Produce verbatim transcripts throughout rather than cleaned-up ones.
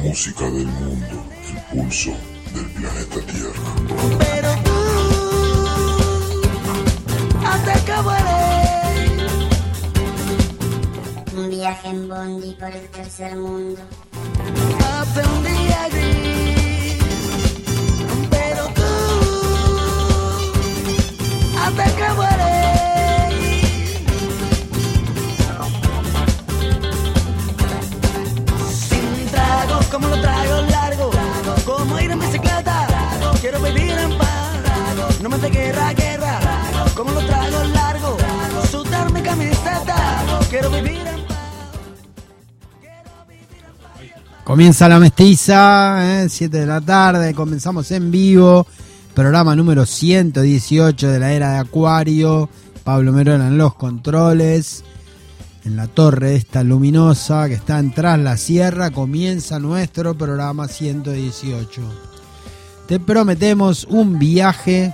música del mundo, el pulso del planeta Tierra. Pero tú, hasta que vuelve. Un viaje en bondi por el tercer mundo. Hace un día gris. Pero tú, hasta que vuelve. Sin trago, como lo trago largo. Como ir en bicicleta. Quiero vivir en paz. No me de guerra, guerra. Como lo trago largo. Sudar mi camiseta. Quiero vivir en paz. Comienza la mestiza, ¿eh? siete de la tarde, comenzamos en vivo, programa número ciento dieciocho de la era de Acuario, Pablo Merona en los controles, en la torre esta luminosa que está en Tras la Sierra, comienza nuestro programa ciento dieciocho. Te prometemos un viaje,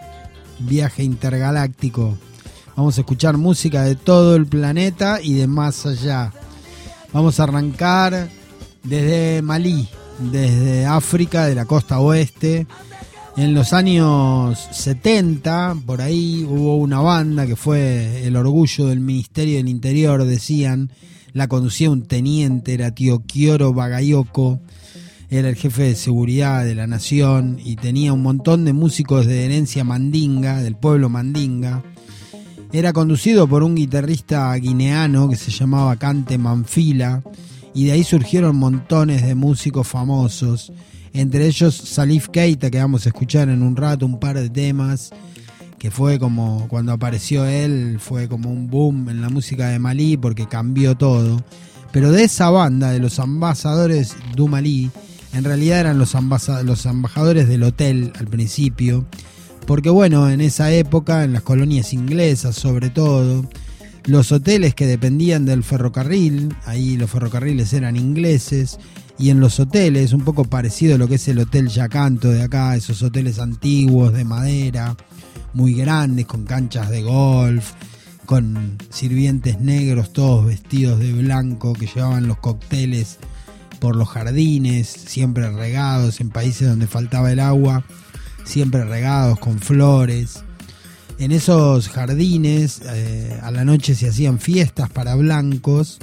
viaje intergaláctico, vamos a escuchar música de todo el planeta y de más allá. Vamos a arrancar desde Malí, desde África, de la costa oeste. En los años setenta, por ahí hubo una banda que fue el orgullo del Ministerio del Interior, decían. La conducía un teniente, era Teokioro Bagayoko, era el jefe de seguridad de la nación y tenía un montón de músicos de herencia mandinga, del pueblo mandinga. Era conducido por un guitarrista guineano que se llamaba Kante Manfila, y de ahí surgieron montones de músicos famosos, entre ellos Salif Keita, que vamos a escuchar en un rato un par de temas, que fue como, cuando apareció él, fue como un boom en la música de Malí, porque cambió todo. Pero de esa banda, de los Ambassadores du Malí, en realidad eran los, ambasa- los embajadores del hotel al principio, porque bueno, en esa época, en las colonias inglesas sobre todo, los hoteles que dependían del ferrocarril, ahí los ferrocarriles eran ingleses, y en los hoteles, un poco parecido a lo que es el Hotel Yacanto de acá, esos hoteles antiguos de madera, muy grandes, con canchas de golf, con sirvientes negros, todos vestidos de blanco, que llevaban los cócteles por los jardines, siempre regados, en países donde faltaba el agua, siempre regados con flores. En esos jardines eh, a la noche se hacían fiestas para blancos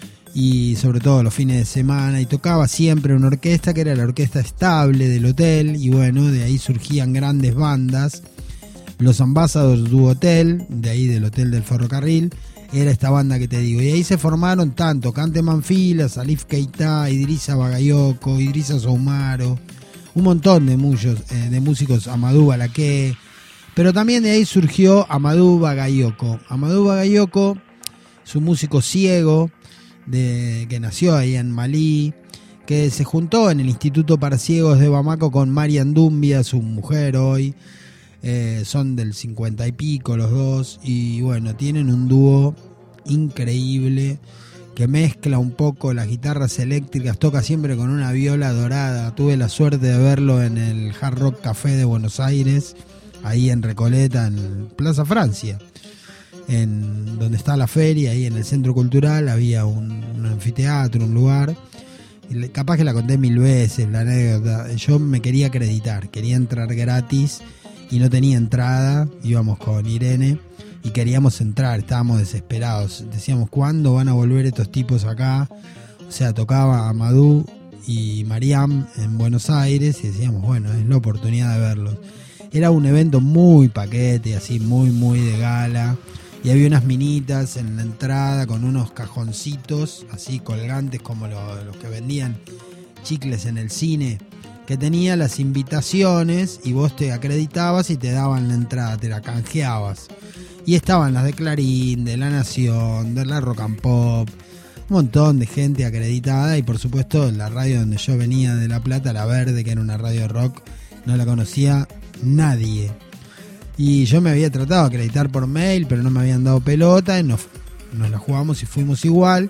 y sobre todo los fines de semana, y tocaba siempre una orquesta que era la orquesta estable del hotel, y bueno, de ahí surgían grandes bandas. Los Ambassadors du Hotel, de ahí del hotel del ferrocarril, era esta banda que te digo, y ahí se formaron tanto Kante Manfila, Salif Keita, Idrissa Bagayoko, Idrissa Soumaro, un montón de, muchos, eh, de músicos, Amadou Balaké. Pero también de ahí surgió Amadou Bagayoko. Amadou Bagayoko es un músico ciego de, que nació ahí en Malí, que se juntó en el Instituto para Ciegos de Bamako con Marian Doumbia, su mujer hoy. Eh, son del cincuenta y pico los dos, y bueno, tienen un dúo increíble que mezcla un poco las guitarras eléctricas, toca siempre con una viola dorada. Tuve la suerte de verlo en el Hard Rock Café de Buenos Aires, ahí en Recoleta, en Plaza Francia, en donde está la feria, ahí en el Centro Cultural había un, un anfiteatro, un lugar, y capaz que la conté mil veces la anécdota. Yo me quería acreditar, quería entrar gratis y no tenía entrada, íbamos con Irene y queríamos entrar, estábamos desesperados, decíamos, ¿cuándo van a volver estos tipos acá? O sea, tocaba Amadou y Mariam en Buenos Aires y decíamos, bueno, es la oportunidad de verlos. Era un evento muy paquete, así muy muy de gala, y había unas minitas en la entrada con unos cajoncitos así colgantes como lo, los que vendían chicles en el cine, que tenía las invitaciones y vos te acreditabas y te daban la entrada, te la canjeabas. Y estaban las de Clarín, de La Nación, de la Rock and Pop, un montón de gente acreditada, y por supuesto la radio donde yo venía de La Plata, La Verde, que era una radio de rock, no la conocía nadie. Y yo me había tratado de acreditar por mail, pero no me habían dado pelota, y nos, nos la jugamos y fuimos igual.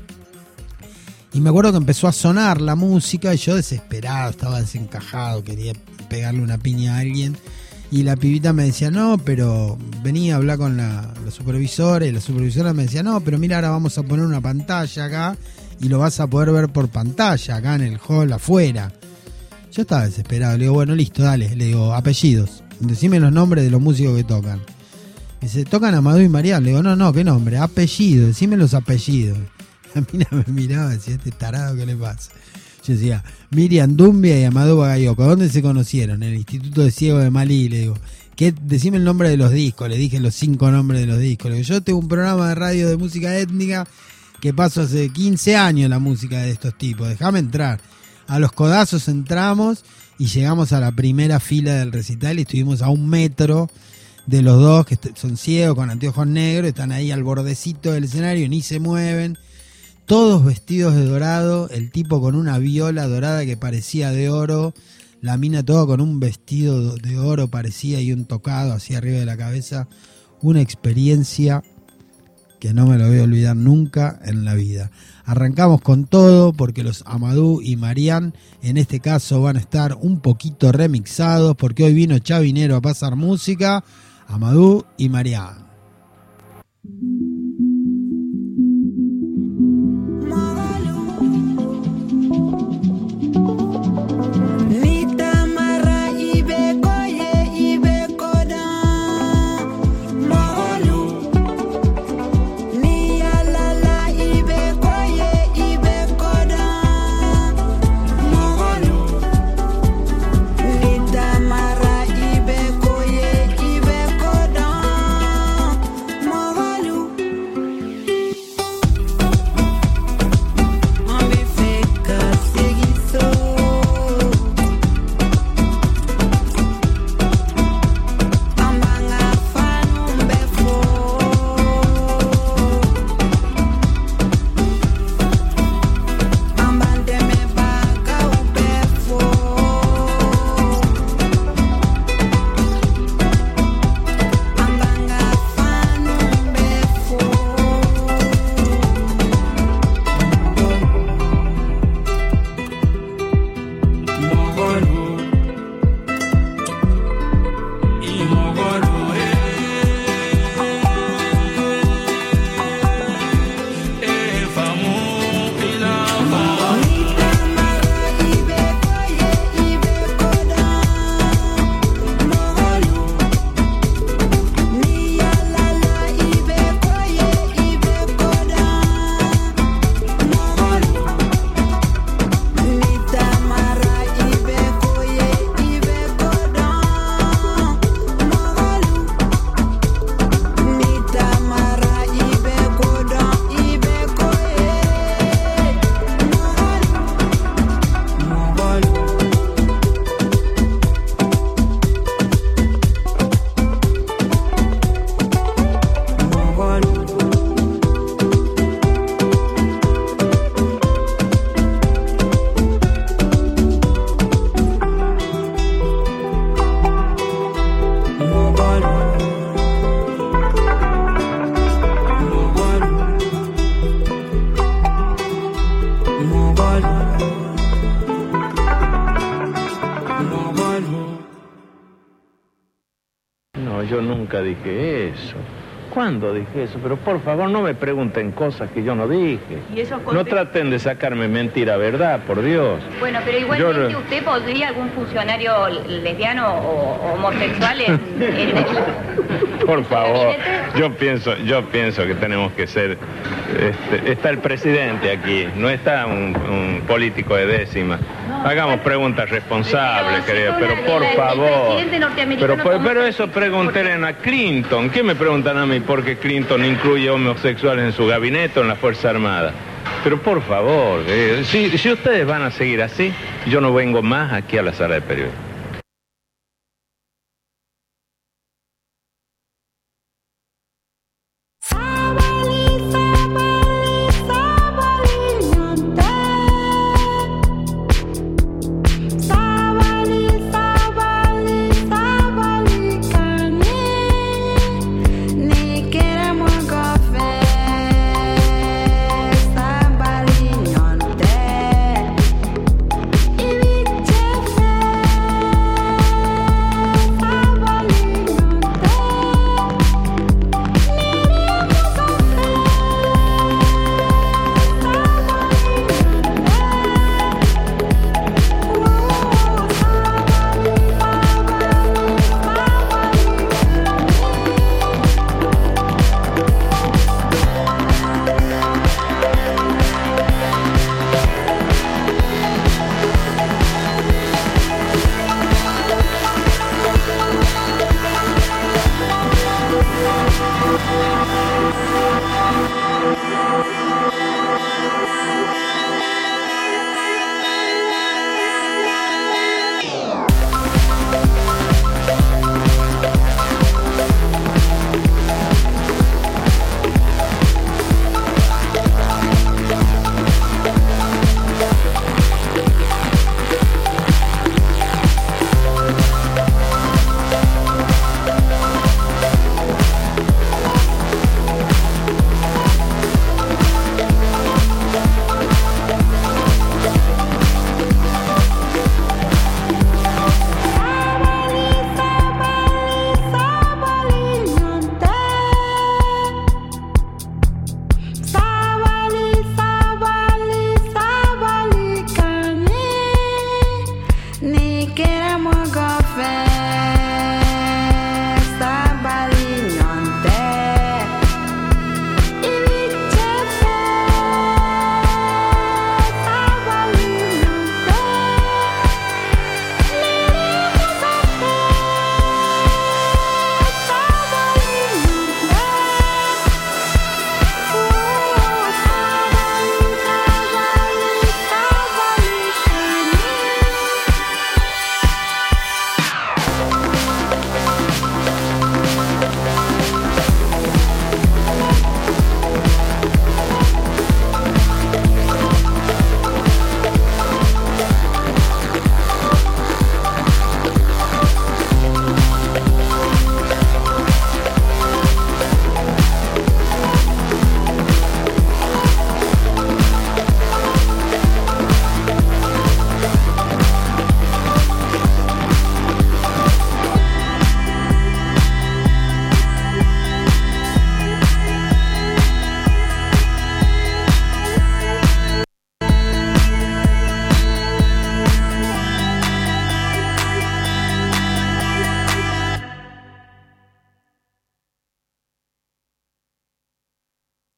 Y me acuerdo que empezó a sonar la música y yo desesperado, estaba desencajado, quería pegarle una piña a alguien. Y la pibita me decía, no, pero venía a hablar con la, la supervisora, y la supervisora me decía, no, pero mira, ahora vamos a poner una pantalla acá y lo vas a poder ver por pantalla, acá en el hall, afuera. Yo estaba desesperado, le digo, bueno, listo, dale, le digo, apellidos, decime los nombres de los músicos que tocan. Me dice, ¿tocan Amadou y Marian? Le digo, no, no, ¿qué nombre? Apellidos, decime los apellidos. La mina me miraba y decía, este tarado, ¿qué le pasa? Yo decía, Miriam Dumbia y Amadou Bagayoko, ¿dónde se conocieron? En el Instituto de Ciego de Malí, le digo. ¿Qué? Decime el nombre de los discos, le dije los cinco nombres de los discos. Le digo, yo tengo un programa de radio de música étnica que paso hace quince años la música de estos tipos, déjame entrar. A los codazos entramos y llegamos a la primera fila del recital y estuvimos a un metro de los dos, que son ciegos con anteojos negros, están ahí al bordecito del escenario, ni se mueven, todos vestidos de dorado, el tipo con una viola dorada que parecía de oro, la mina todo con un vestido de oro parecía y un tocado así arriba de la cabeza. Una experiencia que no me lo voy a olvidar nunca en la vida. Arrancamos con todo porque los Amadou y Marian en este caso van a estar un poquito remixados porque hoy vino Chavinero a pasar música. Amadou y Marian. Yo nunca dije eso. ¿Cuándo dije eso? Pero por favor no me pregunten cosas que yo no dije. ¿Y eso no traten de sacarme mentira, ¿verdad? Por Dios. Bueno, pero igualmente yo... usted podría algún funcionario lesbiano o homosexual en, en el... Por favor, yo pienso, yo pienso que tenemos que ser... Este, está el presidente aquí, no está un, un político de décima. Hagamos preguntas responsables, querida, pero por favor. Pero, pero, pero eso pregúntenle a Clinton. ¿Qué me preguntan a mí por qué Clinton incluye homosexuales en su gabinete o en la Fuerza Armada? Pero por favor, eh, si, si ustedes van a seguir así, yo no vengo más aquí a la sala de periodistas. Thank you.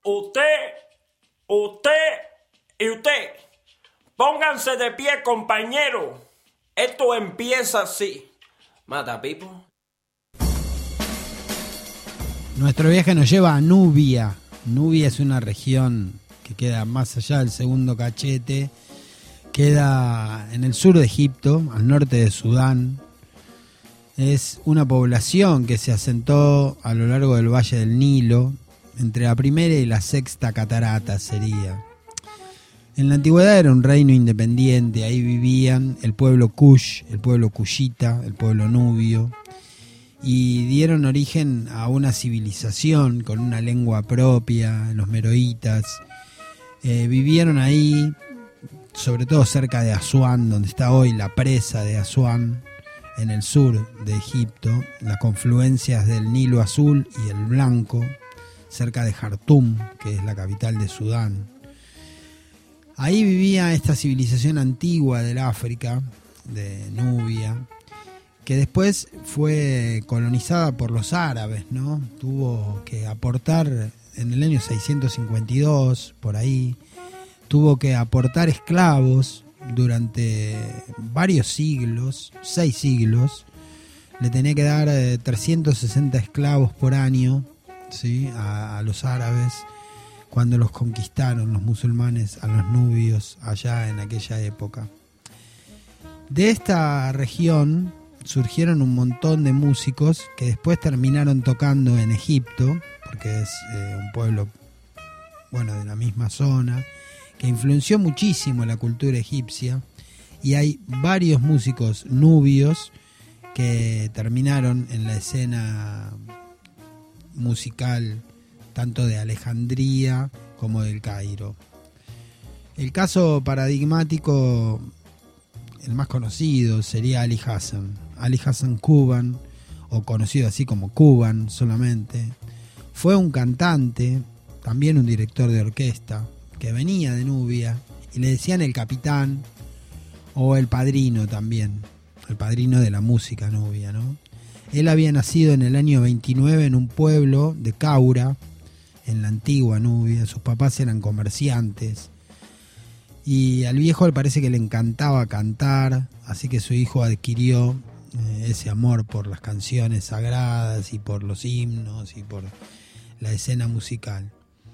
usted, usted y usted. Pónganse de pie, compañero. Esto empieza así. Mata, Pipo. Nuestro viaje nos lleva a Nubia. Nubia es una región que queda más allá del segundo cachete. Queda en el sur de Egipto, al norte de Sudán. Es una población que se asentó a lo largo del Valle del Nilo, entre la primera y la sexta catarata sería. En la antigüedad era un reino independiente, ahí vivían el pueblo Kush, el pueblo Kushita, el pueblo nubio, y dieron origen a una civilización con una lengua propia, los meroitas. Eh, vivieron ahí, sobre todo cerca de Asuán, donde está hoy la presa de Asuán, en el sur de Egipto, las confluencias del Nilo Azul y el Blanco, cerca de Jartum, que es la capital de Sudán. Ahí vivía esta civilización antigua del África, de Nubia, que después fue colonizada por los árabes, ¿no? Tuvo que aportar, en el año seiscientos cincuenta y dos, por ahí, tuvo que aportar esclavos durante varios siglos, seis siglos. Le tenía que dar eh, trescientos sesenta esclavos por año, ¿sí? a, a los árabes, cuando los conquistaron los musulmanes a los nubios allá en aquella época. De esta región surgieron un montón de músicos que después terminaron tocando en Egipto, porque es eh, un pueblo, bueno, de la misma zona, que influenció muchísimo la cultura egipcia, y hay varios músicos nubios que terminaron en la escena musical tanto de Alejandría como del Cairo. El caso paradigmático, el más conocido, sería Ali Hassan. Ali Hassan Kuban, o conocido así como Kuban solamente, fue un cantante, también un director de orquesta, que venía de Nubia, y le decían el capitán o el padrino también, el padrino de la música nubia, ¿no? Él había nacido en el año veintinueve en un pueblo de Caura, en la antigua Nubia. Sus papás eran comerciantes, y al viejo le parece que le encantaba cantar, así que su hijo adquirió eh, ese amor por las canciones sagradas y por los himnos y por la escena musical.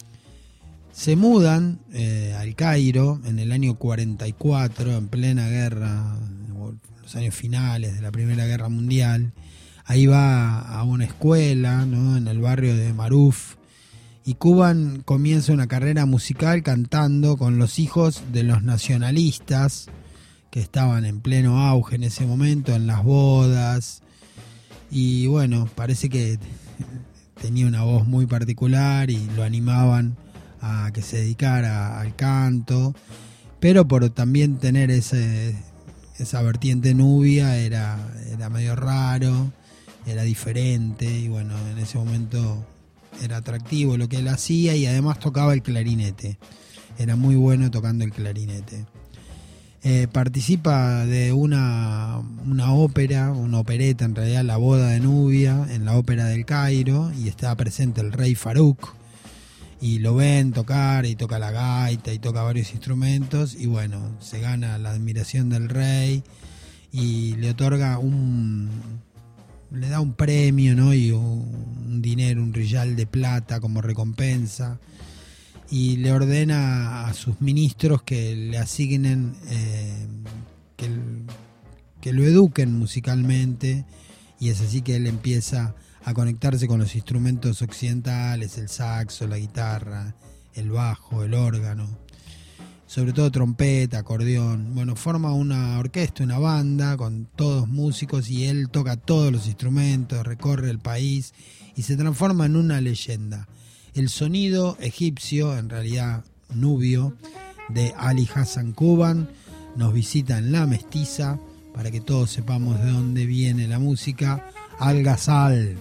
Se mudan eh, al Cairo en el año cuarenta y cuatro, en plena guerra, los años finales de la Primera Guerra Mundial. Ahí va a una escuela, ¿no?, en el barrio de Maruf, y Kuban comienza una carrera musical cantando con los hijos de los nacionalistas que estaban en pleno auge en ese momento, en las bodas, y bueno, parece que tenía una voz muy particular y lo animaban a que se dedicara al canto, pero por también tener ese, esa vertiente nubia era, era medio raro, era diferente, y bueno, en ese momento era atractivo lo que él hacía, y además tocaba el clarinete, era muy bueno tocando el clarinete. Eh, participa de una, una ópera, una opereta en realidad, La Boda de Nubia, en la Ópera del Cairo, y está presente el rey Farouk, y lo ven tocar, y toca la gaita, y toca varios instrumentos, y bueno, se gana la admiración del rey, y le otorga un... le da un premio, ¿no?, y un, un dinero, un riyal de plata como recompensa, y le ordena a sus ministros que le asignen, eh, que, que lo eduquen musicalmente, y es así que él empieza a conectarse con los instrumentos occidentales, el saxo, la guitarra, el bajo, el órgano, sobre todo trompeta, acordeón. Bueno, forma una orquesta, una banda con todos músicos, y él toca todos los instrumentos, recorre el país y se transforma en una leyenda. El sonido egipcio, en realidad nubio, de Ali Hassan Kuban nos visita en La Mestiza, para que todos sepamos de dónde viene la música. Al Ghazal.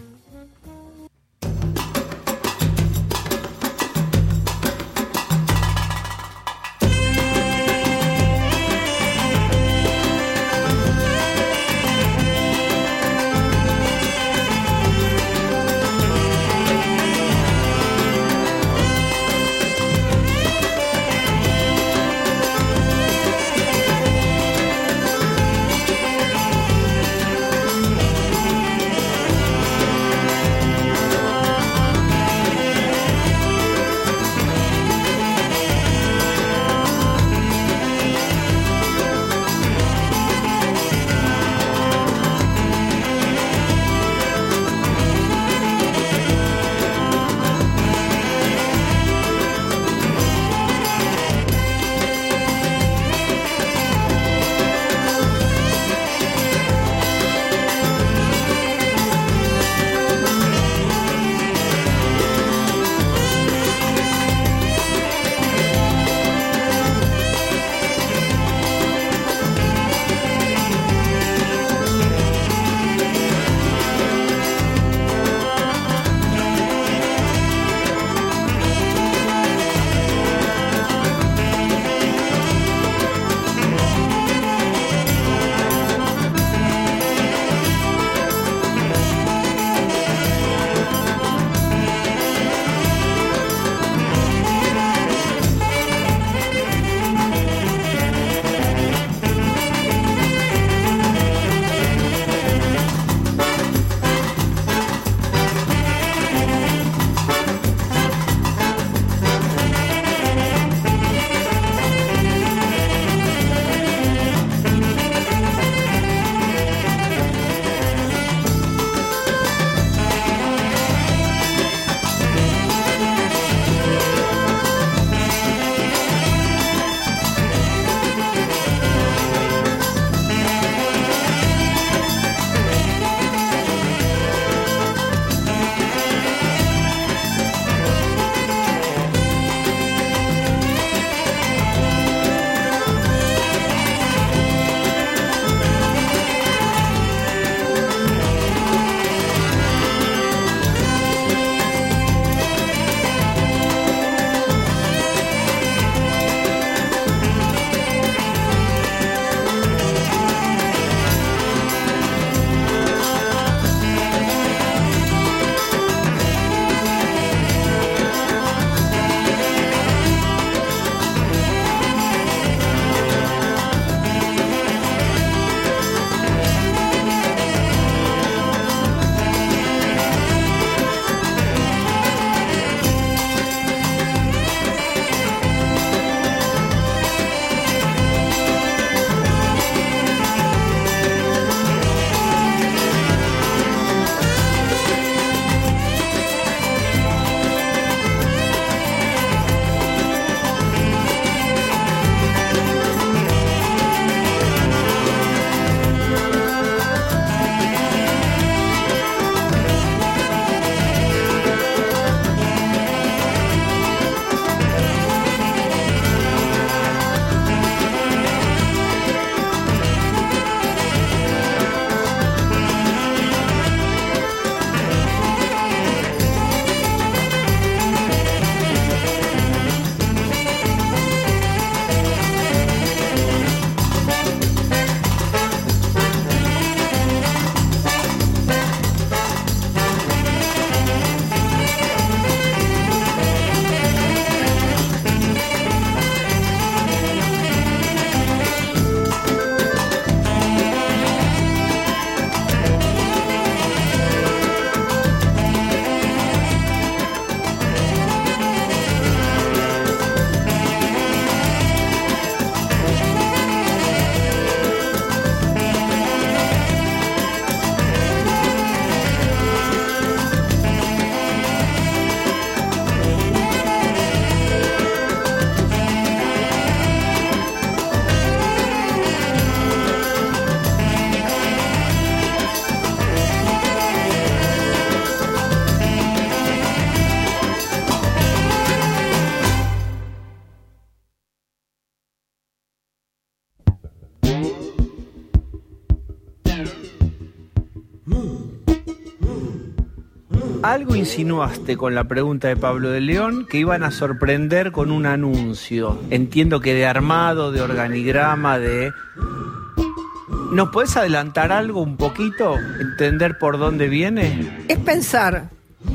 Algo insinuaste con la pregunta de Pablo de León, que iban a sorprender con un anuncio. Entiendo que de armado, de organigrama, de... ¿Nos podés adelantar algo un poquito? ¿Entender por dónde viene? Es pensar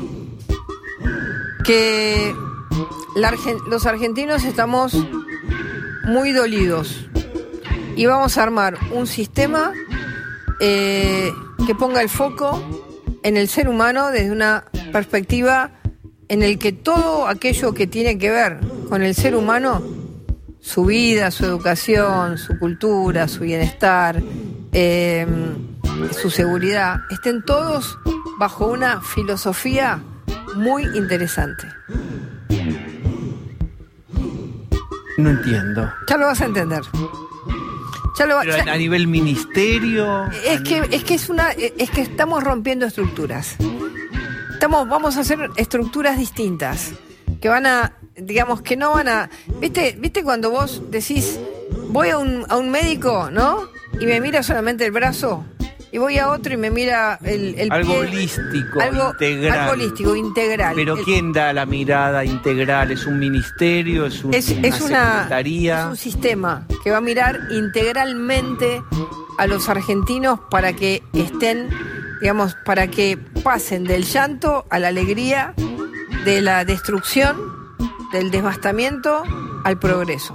que la Argen- los argentinos estamos muy dolidos y vamos a armar un sistema eh, que ponga el foco en el ser humano desde una perspectiva en el que todo aquello que tiene que ver con el ser humano, su vida, su educación, su cultura, su bienestar, eh, su seguridad, estén todos bajo una filosofía muy interesante. No entiendo. Ya lo vas a entender. Ya lo va, Pero ya, a nivel ministerio... es que es que es una es que estamos rompiendo estructuras. Estamos vamos a hacer estructuras distintas que van a, digamos, que no van a, ¿viste viste cuando vos decís voy a un a un médico, ¿no? Y me mira solamente el brazo, y voy a otro y me mira el, el algo pie, holístico, algo, integral. algo holístico, integral. Pero El- ¿quién da la mirada integral? ¿Es un ministerio? ¿Es, un, Es, es una una secretaría? es un sistema que va a mirar integralmente a los argentinos para que estén, digamos, para que pasen del llanto a la alegría, de la destrucción, del devastamiento al progreso.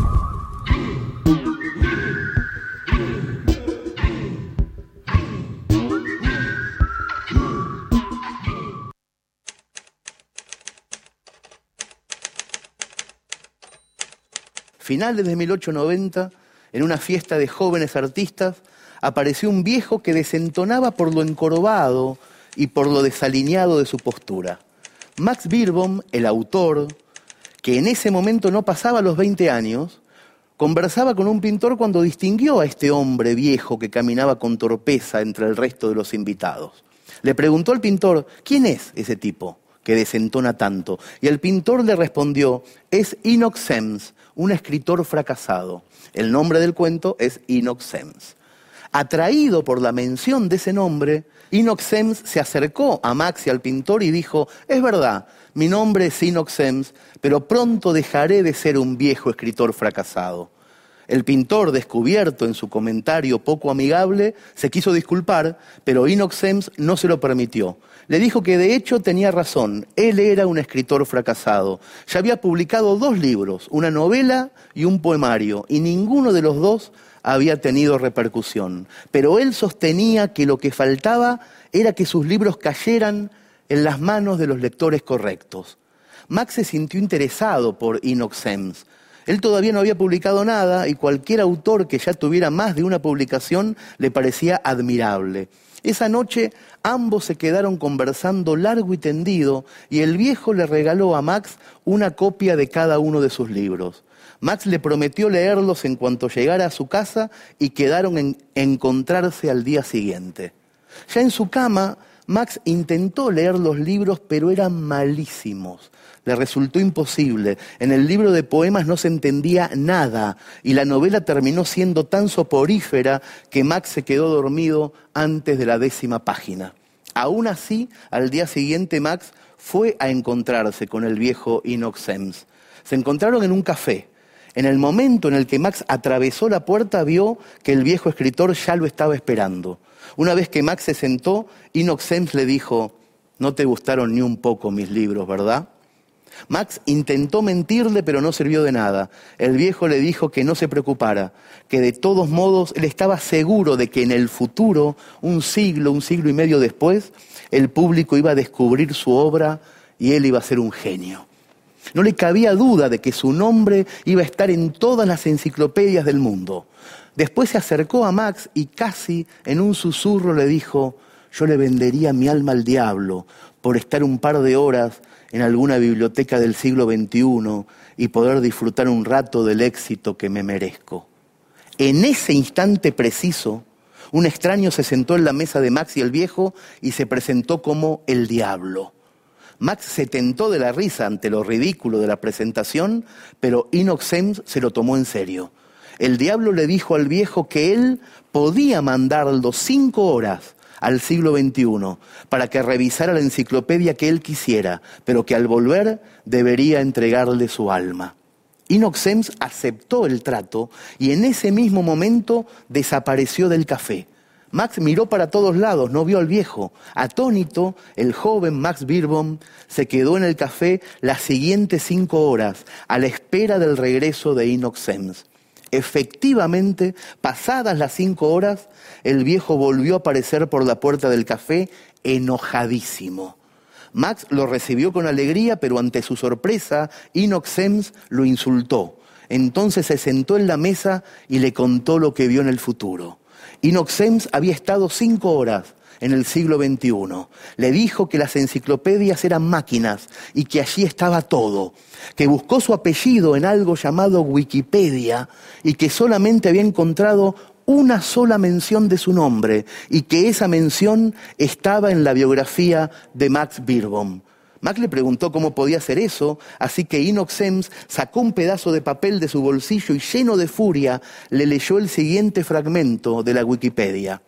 Finales de mil ochocientos noventa, en una fiesta de jóvenes artistas, apareció un viejo que desentonaba por lo encorvado y por lo desalineado de su postura. Max Beerbohm, el autor, que en ese momento no pasaba los veinte años, conversaba con un pintor cuando distinguió a este hombre viejo que caminaba con torpeza entre el resto de los invitados. Le preguntó al pintor, ¿quién es ese tipo que desentona tanto? Y el pintor le respondió, es Enoch Sims, un escritor fracasado. El nombre del cuento es Enoch Sims. Atraído por la mención de ese nombre, Enoch Sims se acercó a Max y al pintor y dijo, es verdad, mi nombre es Enoch Sims, pero pronto dejaré de ser un viejo escritor fracasado. El pintor, descubierto en su comentario poco amigable, se quiso disculpar, pero Enoch Sims no se lo permitió. Le dijo que de hecho tenía razón, él era un escritor fracasado. Ya había publicado dos libros, una novela y un poemario, y ninguno de los dos había tenido repercusión. Pero él sostenía que lo que faltaba era que sus libros cayeran en las manos de los lectores correctos. Max se sintió interesado por Enoch Sims. Él todavía no había publicado nada y cualquier autor que ya tuviera más de una publicación le parecía admirable. Esa noche ambos se quedaron conversando largo y tendido y el viejo le regaló a Max una copia de cada uno de sus libros. Max le prometió leerlos en cuanto llegara a su casa y quedaron en encontrarse al día siguiente. Ya en su cama, Max intentó leer los libros, pero eran malísimos. Le resultó imposible. En el libro de poemas no se entendía nada y la novela terminó siendo tan soporífera que Max se quedó dormido antes de la décima página. Aún así, al día siguiente Max fue a encontrarse con el viejo Enoch Sims. Se encontraron en un café. En el momento en el que Max atravesó la puerta, vio que el viejo escritor ya lo estaba esperando. Una vez que Max se sentó, Enoch Sims le dijo, no te gustaron ni un poco mis libros, ¿verdad? Max intentó mentirle, pero no sirvió de nada. El viejo le dijo que no se preocupara, que de todos modos él estaba seguro de que en el futuro, un siglo, un siglo y medio después, el público iba a descubrir su obra y él iba a ser un genio. No le cabía duda de que su nombre iba a estar en todas las enciclopedias del mundo. Después se acercó a Max y casi en un susurro le dijo, yo le vendería mi alma al diablo por estar un par de horas en alguna biblioteca del siglo veintiuno y poder disfrutar un rato del éxito que me merezco. En ese instante preciso, un extraño se sentó en la mesa de Max y el viejo y se presentó como el diablo. Max se tentó de la risa ante lo ridículo de la presentación, pero Enoch Sims se lo tomó en serio. el diablo le dijo al viejo que él podía mandarlo cinco horas al siglo veintiuno para que revisara la enciclopedia que él quisiera, pero que al volver debería entregarle su alma. Enoch Semmes aceptó el trato y en ese mismo momento desapareció del café. Max miró para todos lados, no vio al viejo. Atónito, el joven Max Beerbohm se quedó en el café las siguientes cinco horas a la espera del regreso de Enoch Semmes. Efectivamente, pasadas las cinco horas, el viejo volvió a aparecer por la puerta del café enojadísimo. Max lo recibió con alegría, pero ante su sorpresa, Enoch Semmes lo insultó. Entonces se sentó en la mesa y le contó lo que vio en el futuro. Enoch Semmes había estado cinco horas en el siglo veintiuno. Le dijo que las enciclopedias eran máquinas y que allí estaba todo, que buscó su apellido en algo llamado Wikipedia y que solamente había encontrado una sola mención de su nombre y que esa mención estaba en la biografía de Max Beerbohm. Max le preguntó cómo podía hacer eso, así que Enoch Semmes sacó un pedazo de papel de su bolsillo y lleno de furia le leyó el siguiente fragmento de la Wikipedia.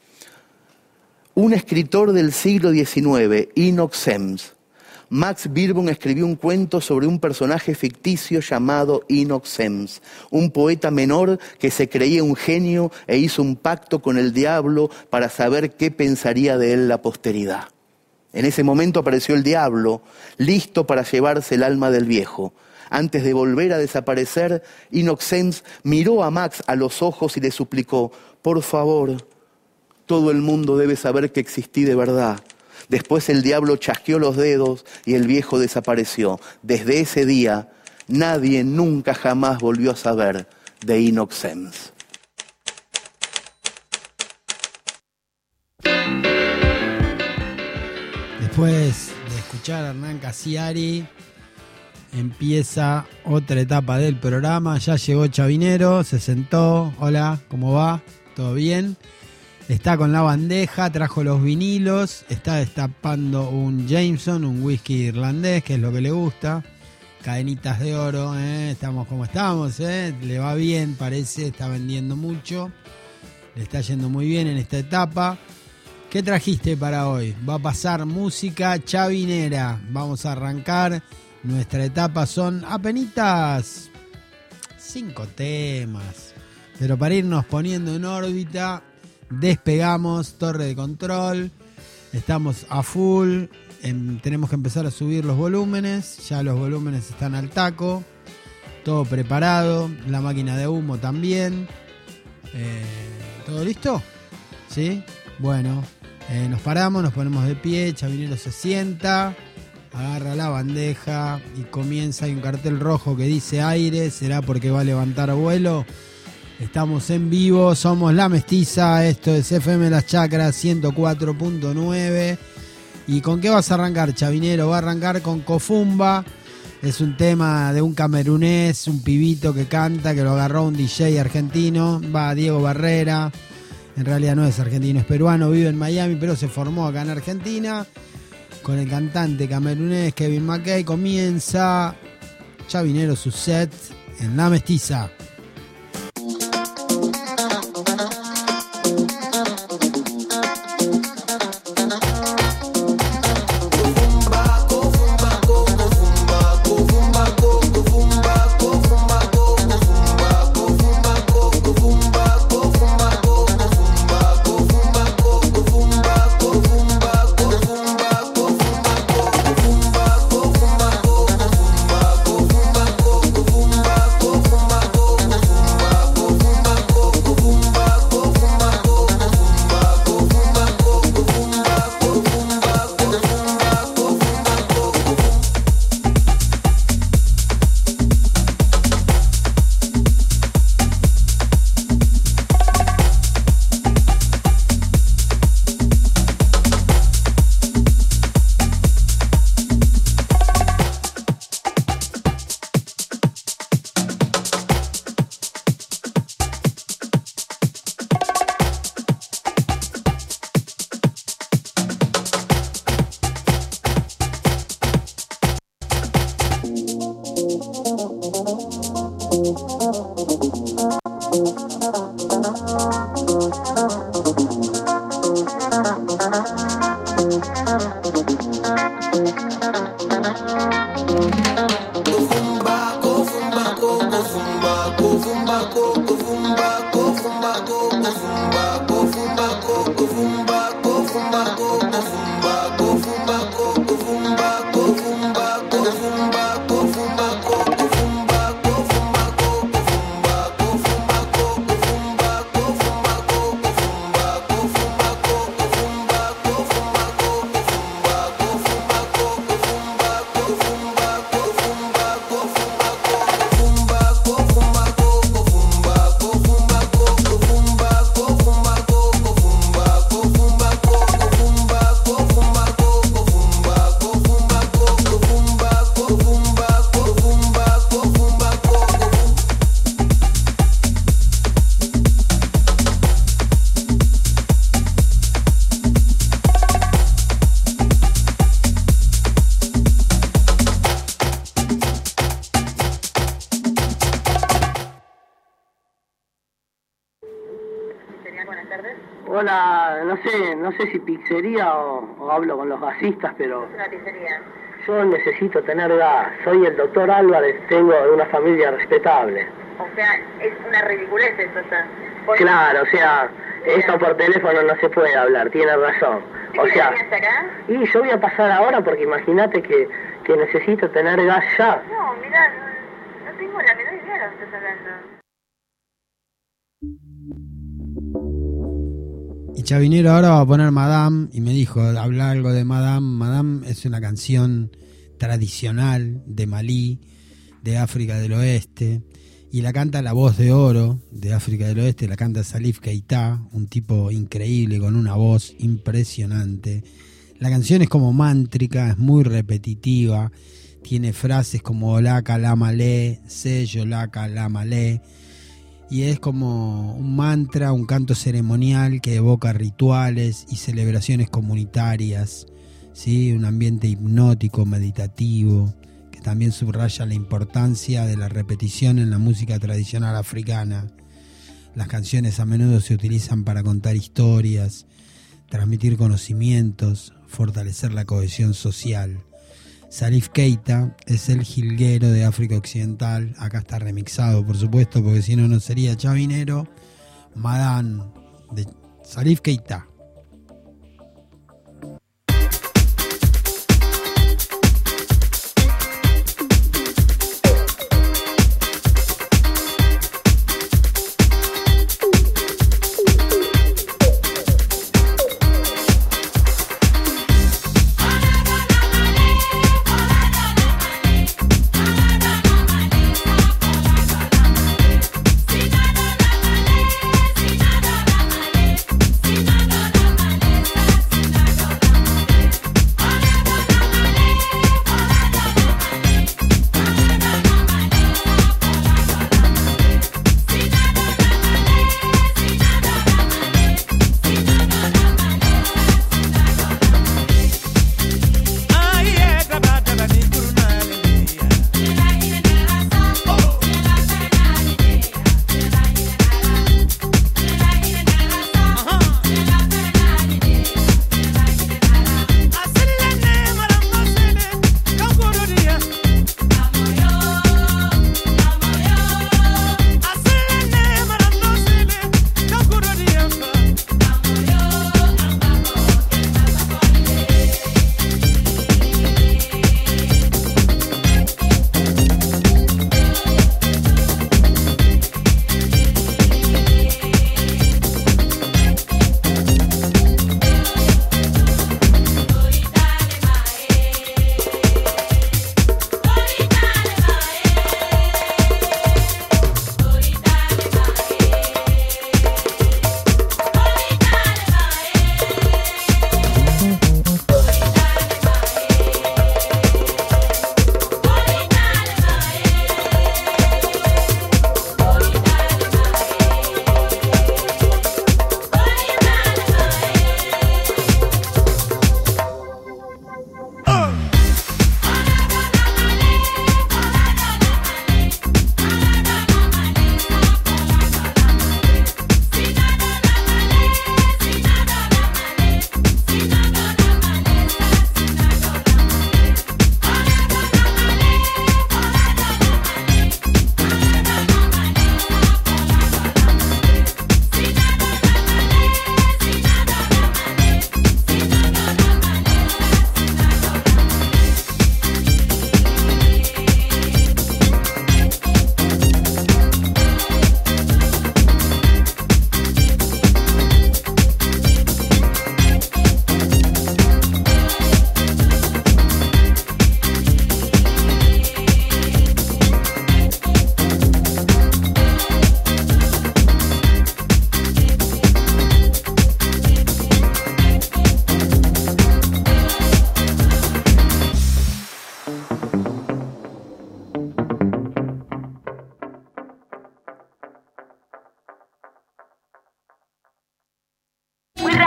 Un escritor del siglo diecinueve, Enoch Semmes. Max Beerbohm escribió un cuento sobre un personaje ficticio llamado Enoch Semmes, un poeta menor que se creía un genio e hizo un pacto con el diablo para saber qué pensaría de él la posteridad. En ese momento apareció el diablo, listo para llevarse el alma del viejo. Antes de volver a desaparecer, Enoch Semmes miró a Max a los ojos y le suplicó: por favor, todo el mundo debe saber que existí de verdad. Después el diablo chasqueó los dedos y el viejo desapareció. Desde ese día, nadie nunca jamás volvió a saber de Enoch Semmes. Después de escuchar a Hernán Cassiari, empieza otra etapa del programa. Ya llegó Chavinero, se sentó. Hola, ¿cómo va? ¿Todo bien? Está con la bandeja, trajo los vinilos, está destapando un Jameson, un whisky irlandés, que es lo que le gusta. Cadenitas de oro, ¿eh? Estamos como estamos, ¿eh? Le va bien, parece, está vendiendo mucho. Le está yendo muy bien en esta etapa. ¿Qué trajiste para hoy? Va a pasar música chavinera. Vamos a arrancar. Nuestra etapa son apenitas cinco temas. Pero para irnos poniendo en órbita, despegamos torre de control. Estamos a full. En, tenemos que empezar a subir los volúmenes. Ya los volúmenes están al taco. Todo preparado. La máquina de humo también. Eh, ¿Todo listo? ¿Sí? Bueno. Eh, nos paramos, nos ponemos de pie, Chavinero se sienta, agarra la bandeja y comienza. Hay un cartel rojo que dice aire, ¿será porque va a levantar vuelo? Estamos en vivo, somos La Mestiza, esto es F M Las Chacras ciento cuatro punto nueve. ¿Y con qué vas a arrancar, Chavinero? Va a arrancar con Cofumba, es un tema de un camerunés, un pibito que canta, que lo agarró un D J argentino, va Diego Barrera. En realidad no es argentino, es peruano, vive en Miami, pero se formó acá en Argentina. Con el cantante camerunés Kevin McKay comienza Chavinero su set en La Mestiza. Fumba, Hola, no sé, no sé si pizzería o, o hablo con los gasistas, pero... Es una pizzería. Yo necesito tener gas. Soy el doctor Álvarez, tengo de una familia respetable. O sea, es una ridiculez esto ya. Claro, o sea, esto por teléfono no se puede hablar, tiene razón. O sea, hasta acá? y yo voy a pasar ahora porque imagínate que, que necesito tener gas ya. No, mirá, no, no tengo la menor idea de lo que estás hablando. Y Chavinero ahora va a poner Madame, y me dijo, habla algo de Madame. Madame es una canción tradicional de Malí, de África del Oeste, y la canta La Voz de Oro de África del Oeste, la canta Salif Keita, un tipo increíble con una voz impresionante. La canción es como mántrica, es muy repetitiva, tiene frases como Olaka Lama Le, Se Yolaka Lama Le, y es como un mantra, un canto ceremonial que evoca rituales y celebraciones comunitarias, ¿sí? Un ambiente hipnótico, meditativo, que también subraya la importancia de la repetición en la música tradicional africana. Las canciones a menudo se utilizan para contar historias, transmitir conocimientos, fortalecer la cohesión social. Salif Keita es el jilguero de África Occidental. Acá está remixado, por supuesto, porque si no, no sería Chavinero. Madame de Salif Keita. Sinadora,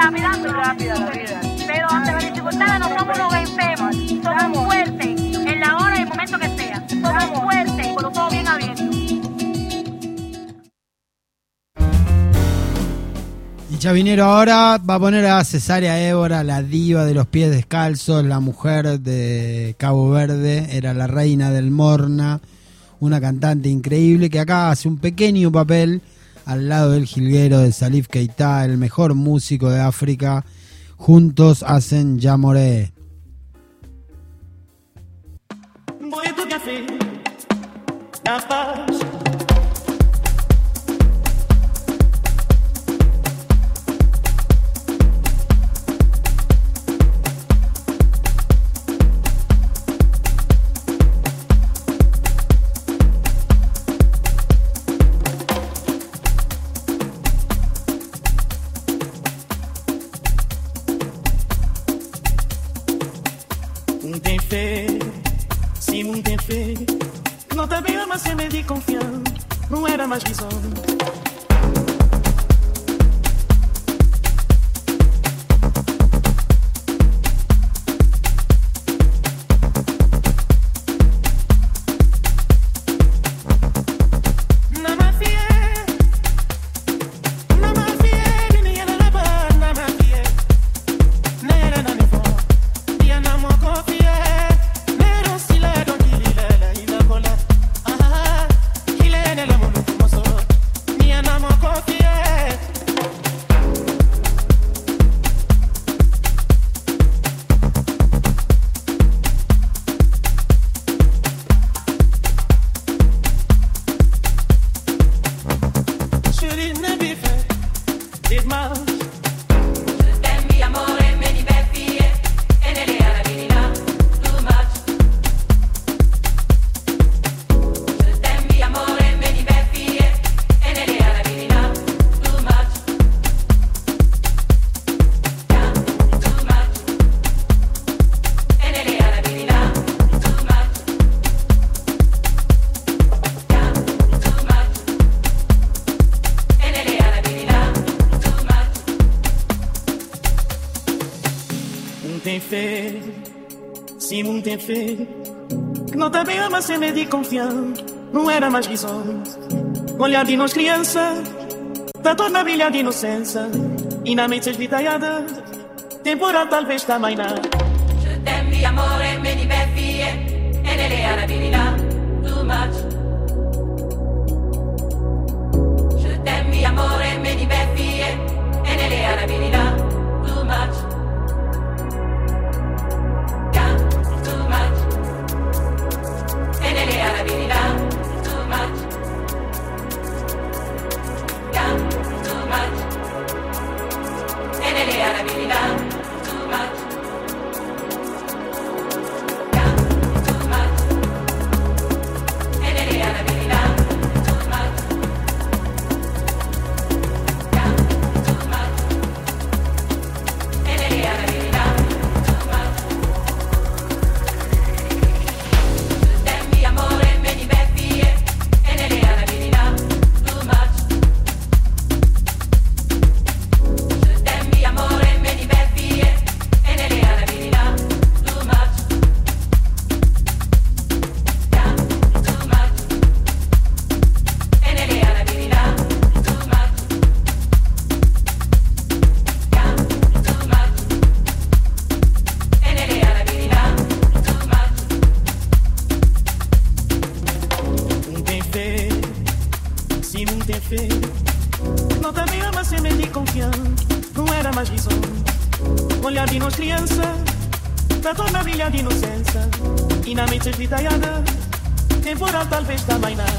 rápida, muy rápida la vida. Pero ante las dificultades no somos los vencemos. Somos fuertes en la hora y el momento que sea. Somos fuertes con los ojos bien abiertos. Y Chavinero ahora va a poner a Cesárea Évora, la diva de los pies descalzos, la mujer de Cabo Verde, era la reina del Morna, una cantante increíble que acá hace un pequeño papel al lado del jilguero de Salif Keita, el mejor músico de África. Juntos hacen Ya Moré. Tem fé, sim, não tem fé. Não tá bem, mas sem medo de confiar. Não era mais visão. Tem fé, que não tá bem, mas sem medo de confiar. Não era mais visões. Olhar de nós criança, tá toda a brilha de inocência. E na mente esvitalhada, temporal talvez também não. Je t'aime, amore, me di beffie, e nelle arabilità, too much. Je t'aime, amore, me di beffie, e nelle arabilità, too much. Temporal talvez também não.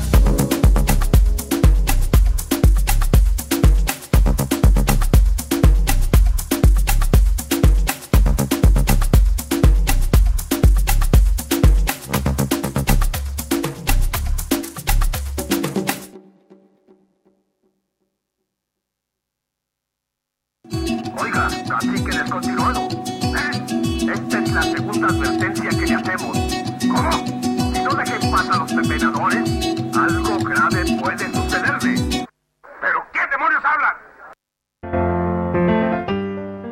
Oiga, cacique descontinuado. ¿Eh? Esta es la segunda advertencia que le hacemos. ¿Cómo? Si no dejen pasar a los pepenadores, algo grave puede sucederle. ¿Pero qué demonios hablan?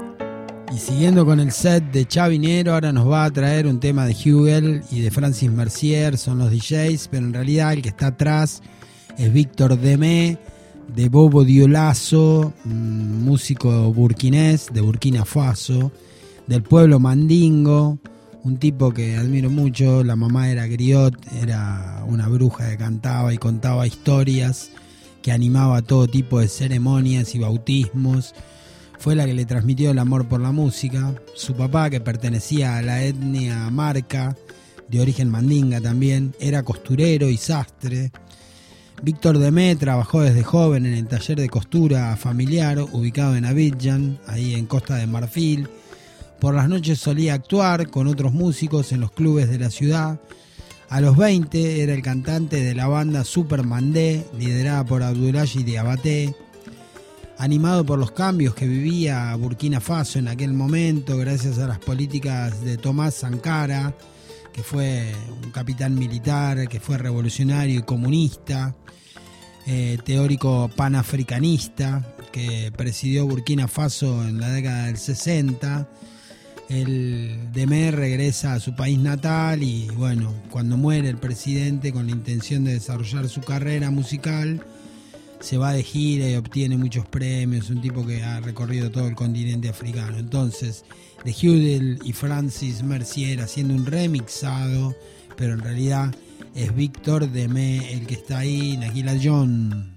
Siguiendo con el set de Chavinero, ahora nos va a traer un tema de Hugel y de Francis Mercier, son los D Js, pero en realidad el que está atrás es Víctor Demé, de Bobo Diolazo, músico burkinés de Burkina Faso, del pueblo mandingo, un tipo que admiro mucho. La mamá era griot, era una bruja que cantaba y contaba historias, que animaba todo tipo de ceremonias y bautismos. Fue la que le transmitió el amor por la música. Su papá, que pertenecía a la etnia marca, de origen mandinga también, era costurero y sastre. Víctor Demé trabajó desde joven en el taller de costura familiar ubicado en Abidjan, ahí en Costa de Marfil. Por las noches solía actuar con otros músicos en los clubes de la ciudad. A los veinte era el cantante de la banda Super Mandé, liderada por Abdoulaye Diabaté. Animado por los cambios que vivía Burkina Faso en aquel momento, gracias a las políticas de Thomas Sankara, que fue un capitán militar, que fue revolucionario y comunista, eh, teórico panafricanista, que presidió Burkina Faso en la década del sesenta. El Demé regresa a su país natal y, bueno, cuando muere el presidente, con la intención de desarrollar su carrera musical, se va de gira y obtiene muchos premios, un tipo que ha recorrido todo el continente africano. Entonces, de Hugel y Francis Mercier haciendo un remixado, pero en realidad es Víctor Demé el que está ahí, Naguila John.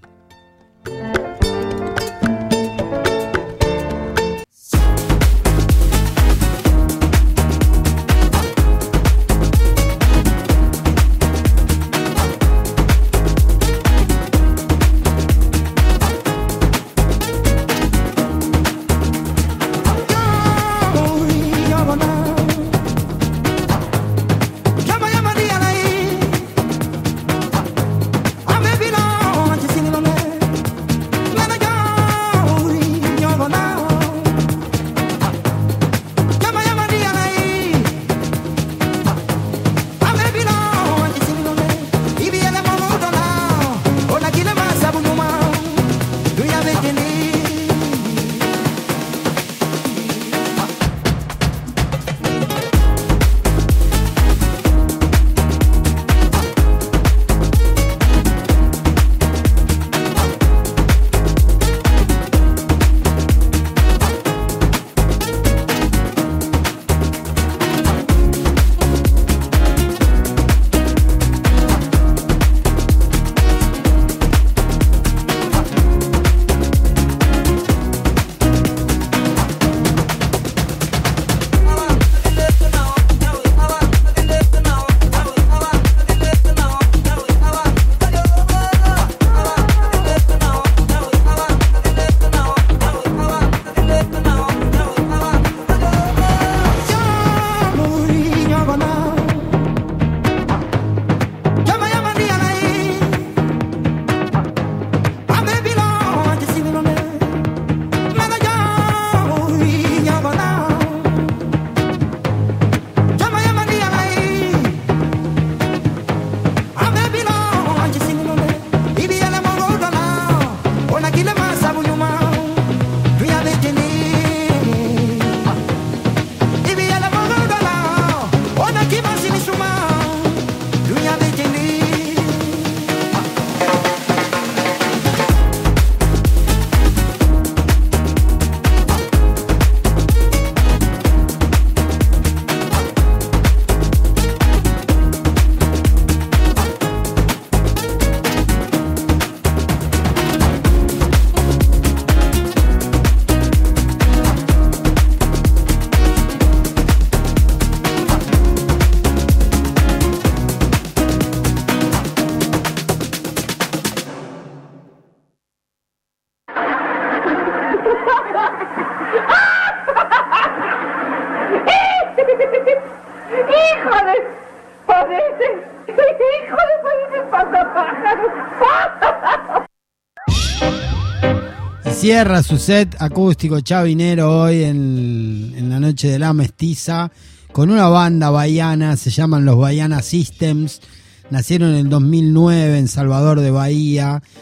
Cierra su set acústico Chavinero hoy en, en la noche de la mestiza con una banda bahiana, se llaman los Bahiana Systems, nacieron en el dos mil nueve en Salvador de Bahía,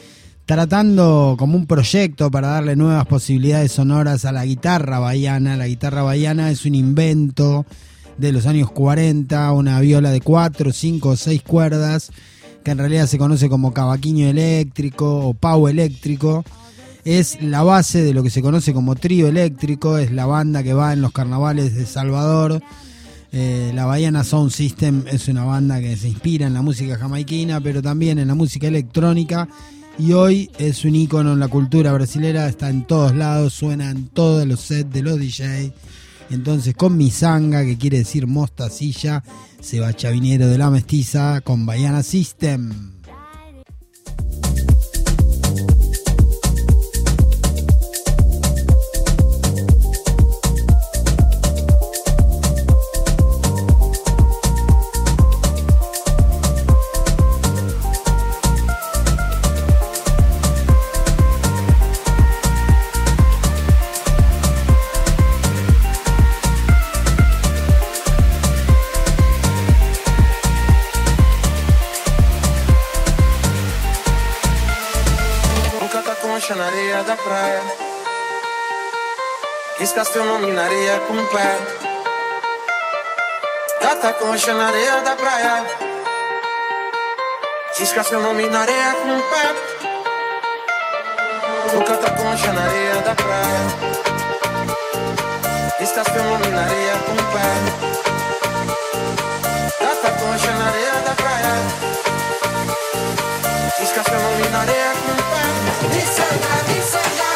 tratando como un proyecto para darle nuevas posibilidades sonoras a la guitarra bahiana. La guitarra bahiana es un invento de los años cuarenta, una viola de cuatro, cinco o seis cuerdas, que en realidad se conoce como cavaquinho eléctrico o pau eléctrico. Es la base de lo que se conoce como trío eléctrico, es la banda que va en los carnavales de Salvador. Eh, la Bahiana Sound System es una banda que se inspira en la música jamaiquina, pero también en la música electrónica, y hoy es un ícono en la cultura brasilera, está en todos lados, suena en todos los sets de los D J. Entonces, con Misanga, que quiere decir mostacilla, se va Chavinero de la Mestiza con Bahiana System. Na areia da praia, risca seu nome na areia com um pé. Cata concha na areia da praia, risca seu nome na areia com um pé. O cata concha na areia da praia, risca seu nome na areia com um pé. Cata concha na areia da praia, risca seu nome na areia com um pé. Misanga, misanga.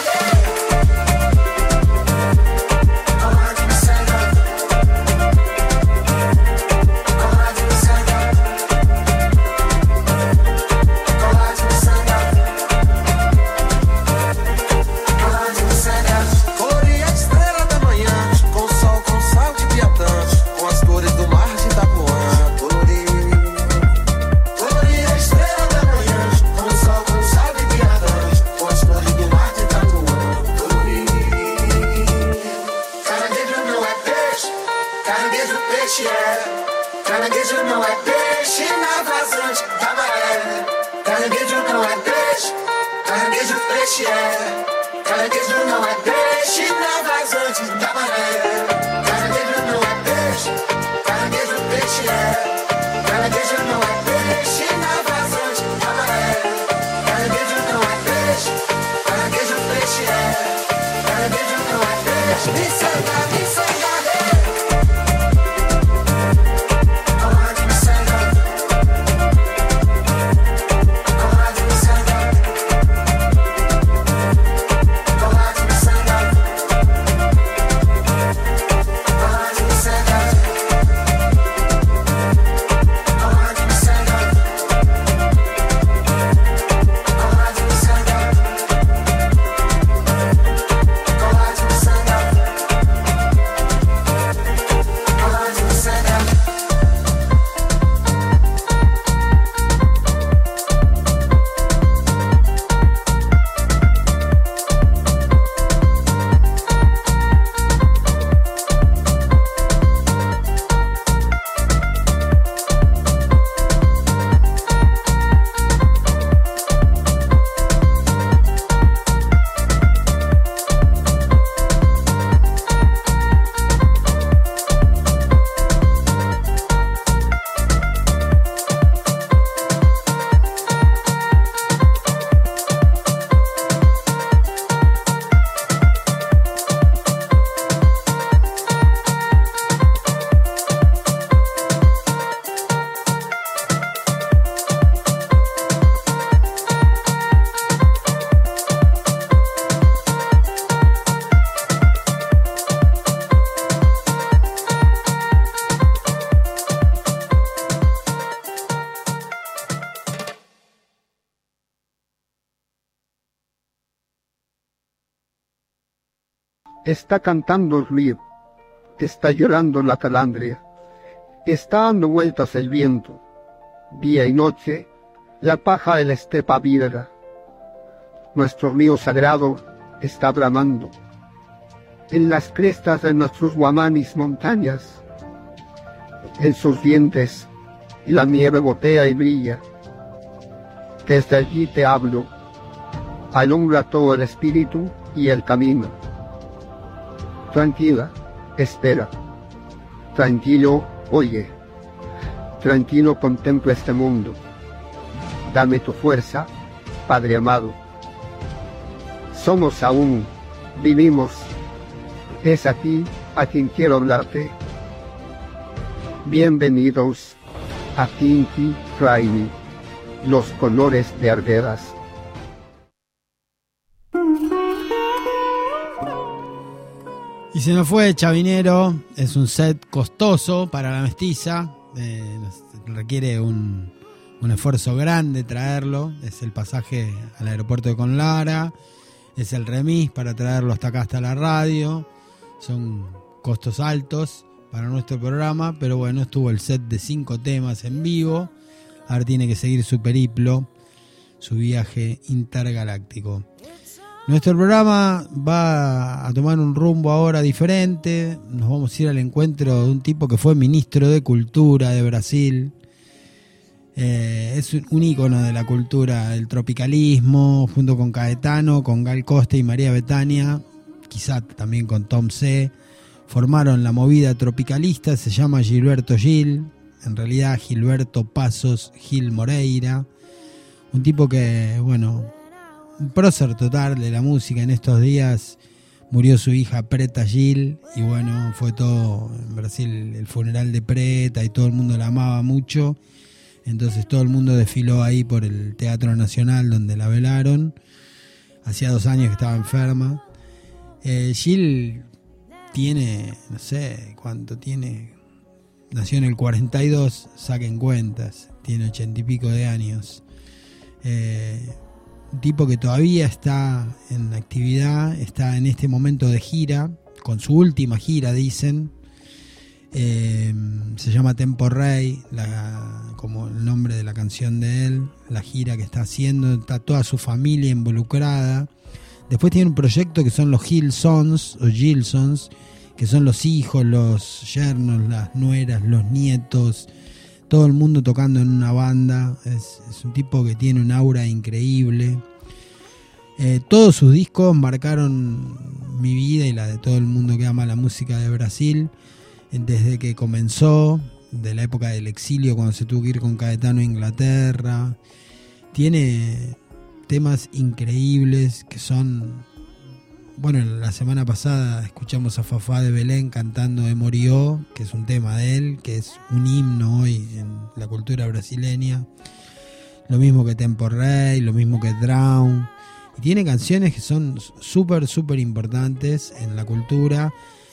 Está cantando el río, está llorando la calandria, está dando vueltas el viento, día y noche, la paja de la estepa vibra. Nuestro río sagrado está bramando. En las crestas de nuestros guamanis montañas, en sus dientes, la nieve gotea y brilla. Desde allí te hablo, alumbra todo el espíritu y el camino. Tranquila, espera. Tranquilo, oye. Tranquilo, contempla este mundo. Dame tu fuerza, Padre amado. Somos aún, vivimos. Es a ti a quien quiero hablarte. Bienvenidos a Inti Raimi, los colores de Arderas. Y se nos fue Chavinero. Es un set costoso para la mestiza, eh, requiere un, un esfuerzo grande traerlo. Es el pasaje al aeropuerto de Conlara, es el remis para traerlo hasta acá, hasta la radio. Son costos altos para nuestro programa, pero bueno, estuvo el set de cinco temas en vivo. Ahora tiene que seguir su periplo, su viaje intergaláctico. Nuestro programa va a tomar un rumbo ahora diferente. Nos vamos a ir al encuentro de un tipo que fue ministro de Cultura de Brasil. Eh, es un ícono de la cultura del tropicalismo, junto con Caetano, con Gal Costa y María Bethânia, quizá también con Tom C. Formaron la movida tropicalista, se llama Gilberto Gil, en realidad Gilberto Passos Gil Moreira, un tipo que, bueno, un prócer total de la música. En estos días murió su hija Preta Gil y bueno, fue todo en Brasil el funeral de Preta y todo el mundo la amaba mucho, entonces todo el mundo desfiló ahí por el Teatro Nacional donde la velaron. Hacía dos años que estaba enferma. eh, Gil tiene, no sé cuánto tiene, nació en el cuarenta y dos, saquen cuentas, tiene ochenta y pico de años. Eh, un tipo que todavía está en actividad, está en este momento de gira, con su última gira dicen, eh, se llama Tempo Rey, la, como el nombre de la canción de él, la gira que está haciendo, está toda su familia involucrada. Después tiene un proyecto que son los Gil Sons o Gil Sons, que son los hijos, los yernos, las nueras, los nietos, todo el mundo tocando en una banda. Es, es un tipo que tiene un aura increíble. Eh, todos sus discos marcaron mi vida y la de todo el mundo que ama la música de Brasil, desde que comenzó, de la época del exilio, cuando se tuvo que ir con Caetano a Inglaterra. Tiene temas increíbles que son... Bueno, la semana pasada escuchamos a Fafá de Belén cantando de Morió, que es un tema de él, que es un himno hoy en la cultura brasileña. Lo mismo que Tempo Rey, lo mismo que Drown. Y tiene canciones que son súper, súper importantes en la cultura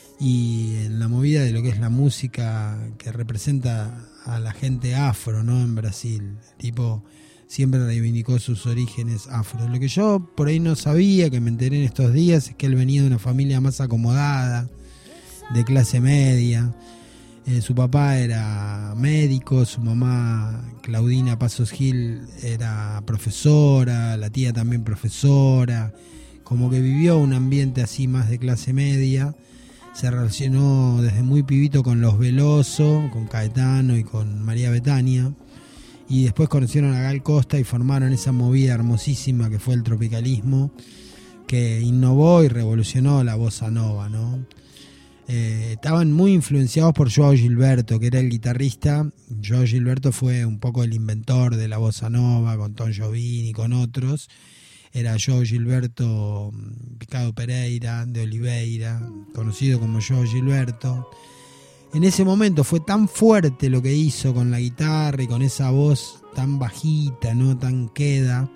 y en la movida de lo que es la música que representa a la gente afro, ¿no? En Brasil. Tipo, siempre reivindicó sus orígenes afro. Lo que yo por ahí no sabía, que me enteré en estos días, es que él venía de una familia más acomodada, de clase media. Eh, su papá era médico, su mamá Claudina Passos Gil era profesora, la tía también profesora, como que vivió un ambiente así más de clase media. Se relacionó desde muy pibito con Los Veloso, con Caetano y con María Bethânia. Y después conocieron a Gal Costa y formaron esa movida hermosísima que fue el tropicalismo, que innovó y revolucionó la bossa nova, ¿no? Eh, estaban muy influenciados por Joao Gilberto, que era el guitarrista. Joao Gilberto fue un poco el inventor de la bossa nova, con Tom Jobim y con otros. Era Joao Gilberto Picado Pereira, de Oliveira, conocido como Joao Gilberto. En ese momento fue tan fuerte lo que hizo con la guitarra y con esa voz tan bajita, no tan queda,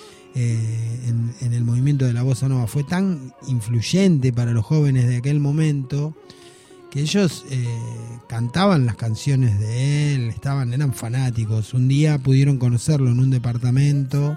eh, en, en el movimiento de la bossa nova. Fue tan influyente para los jóvenes de aquel momento que ellos eh, cantaban las canciones de él, estaban, eran fanáticos. Un día pudieron conocerlo en un departamento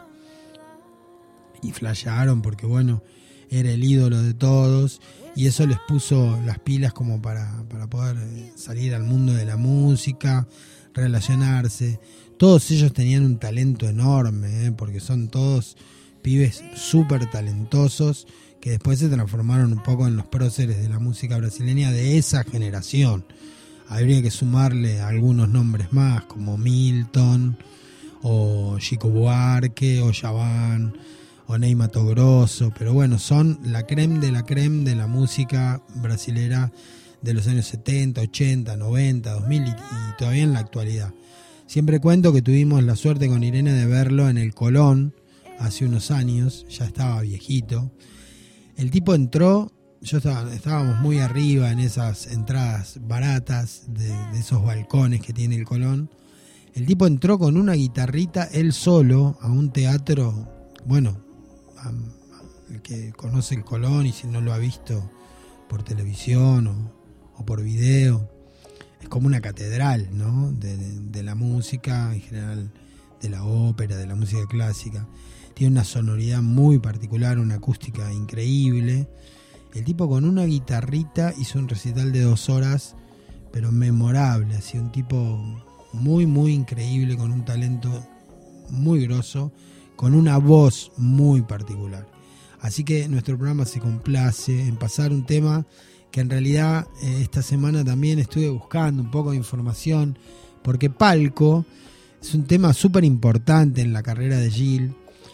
y flashearon porque, bueno, era el ídolo de todos. Y eso les puso las pilas como para, para poder salir al mundo de la música, relacionarse. Todos ellos tenían un talento enorme, ¿eh? Porque son todos pibes súper talentosos que después se transformaron un poco en los próceres de la música brasileña de esa generación. Habría que sumarle algunos nombres más, como Milton, o Chico Buarque, o Yavan, o Ney Mato Grosso, pero bueno, son la creme de la creme de la música brasilera de los años setenta, ochenta, noventa, dos mil y, y todavía en la actualidad. Siempre cuento que tuvimos la suerte con Irene de verlo en el Colón hace unos años, ya estaba viejito. El tipo entró, yo estaba, estábamos muy arriba en esas entradas baratas de, de esos balcones que tiene el Colón. El tipo entró con una guitarrita, él solo, a un teatro, bueno, a, a, el que conoce el Colón y si no lo ha visto por televisión o, o por video, es como una catedral, ¿no? De, de, de la música, en general de la ópera, de la música clásica. Tiene una sonoridad muy particular, una acústica increíble. El tipo con una guitarrita hizo un recital de dos horas, pero memorable, así un tipo muy, muy increíble, con un talento muy grosso, con una voz muy particular. Así que nuestro programa se complace en pasar un tema que en realidad eh, esta semana también estuve buscando un poco de información, porque Palco es un tema súper importante en la carrera de Gil.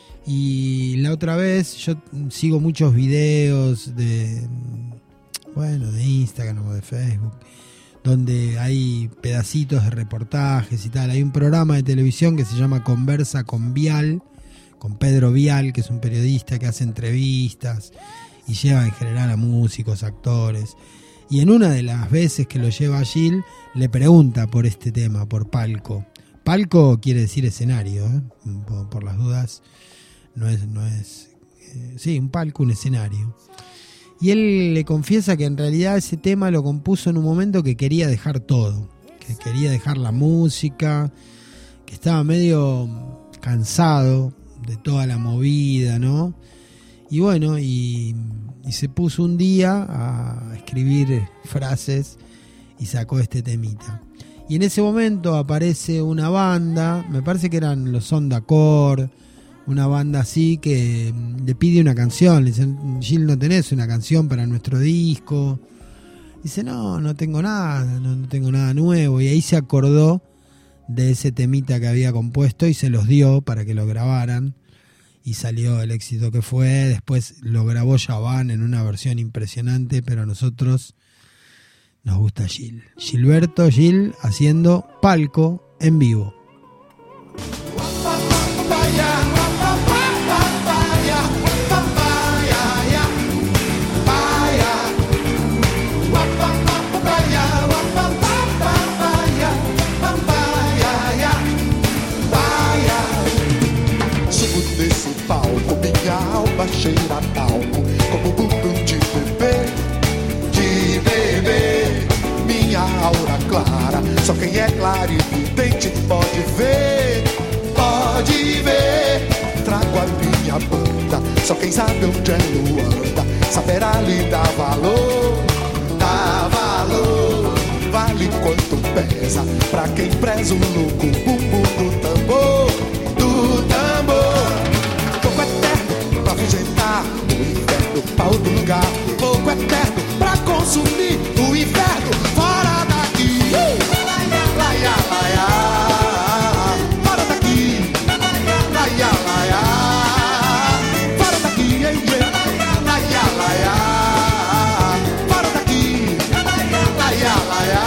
Y la otra vez yo sigo muchos videos de, bueno, de Instagram o de Facebook, donde hay pedacitos de reportajes y tal. Hay un programa de televisión que se llama Conversa con Vial, con Pedro Vial, que es un periodista que hace entrevistas y lleva en general a músicos, actores. Y en una de las veces que lo lleva a Gil, le pregunta por este tema, por Palco. Palco quiere decir escenario, ¿eh? por, por las dudas. No es, no es, eh, sí, un palco, un escenario. Y él le confiesa que en realidad ese tema lo compuso en un momento que quería dejar todo, que quería dejar la música, que estaba medio cansado de toda la movida, ¿no? Y bueno, y, y se puso un día a escribir frases y sacó este temita. Y en ese momento aparece una banda, me parece que eran los Onda Core, una banda así que le pide una canción, le dicen, Gil, ¿no tenés una canción para nuestro disco? Dice, no, no tengo nada, no, no tengo nada nuevo. Y ahí se acordó de ese temita que había compuesto y se los dio para que lo grabaran. Y salió el éxito que fue. Después lo grabó Yaván en una versión impresionante, pero a nosotros nos gusta Gil. Gilberto Gil haciendo Palco en vivo. Cheira a talco, como bumbum de bebê, de bebê. Minha aura clara, só quem é claro e vidente pode ver, pode ver. Trago a minha banda, só quem sabe onde ela anda saberá lhe dar valor, dá valor. Vale quanto pesa pra quem preza o louco bumbum do tambor, do tambor. Afugentar o inferno pra outro lugar. Fogo eterno pra consumir o inferno fora daqui. Laia, laia, fora daqui. Laia, laia, fora daqui. Laia, laia, fora daqui. Laia, laia.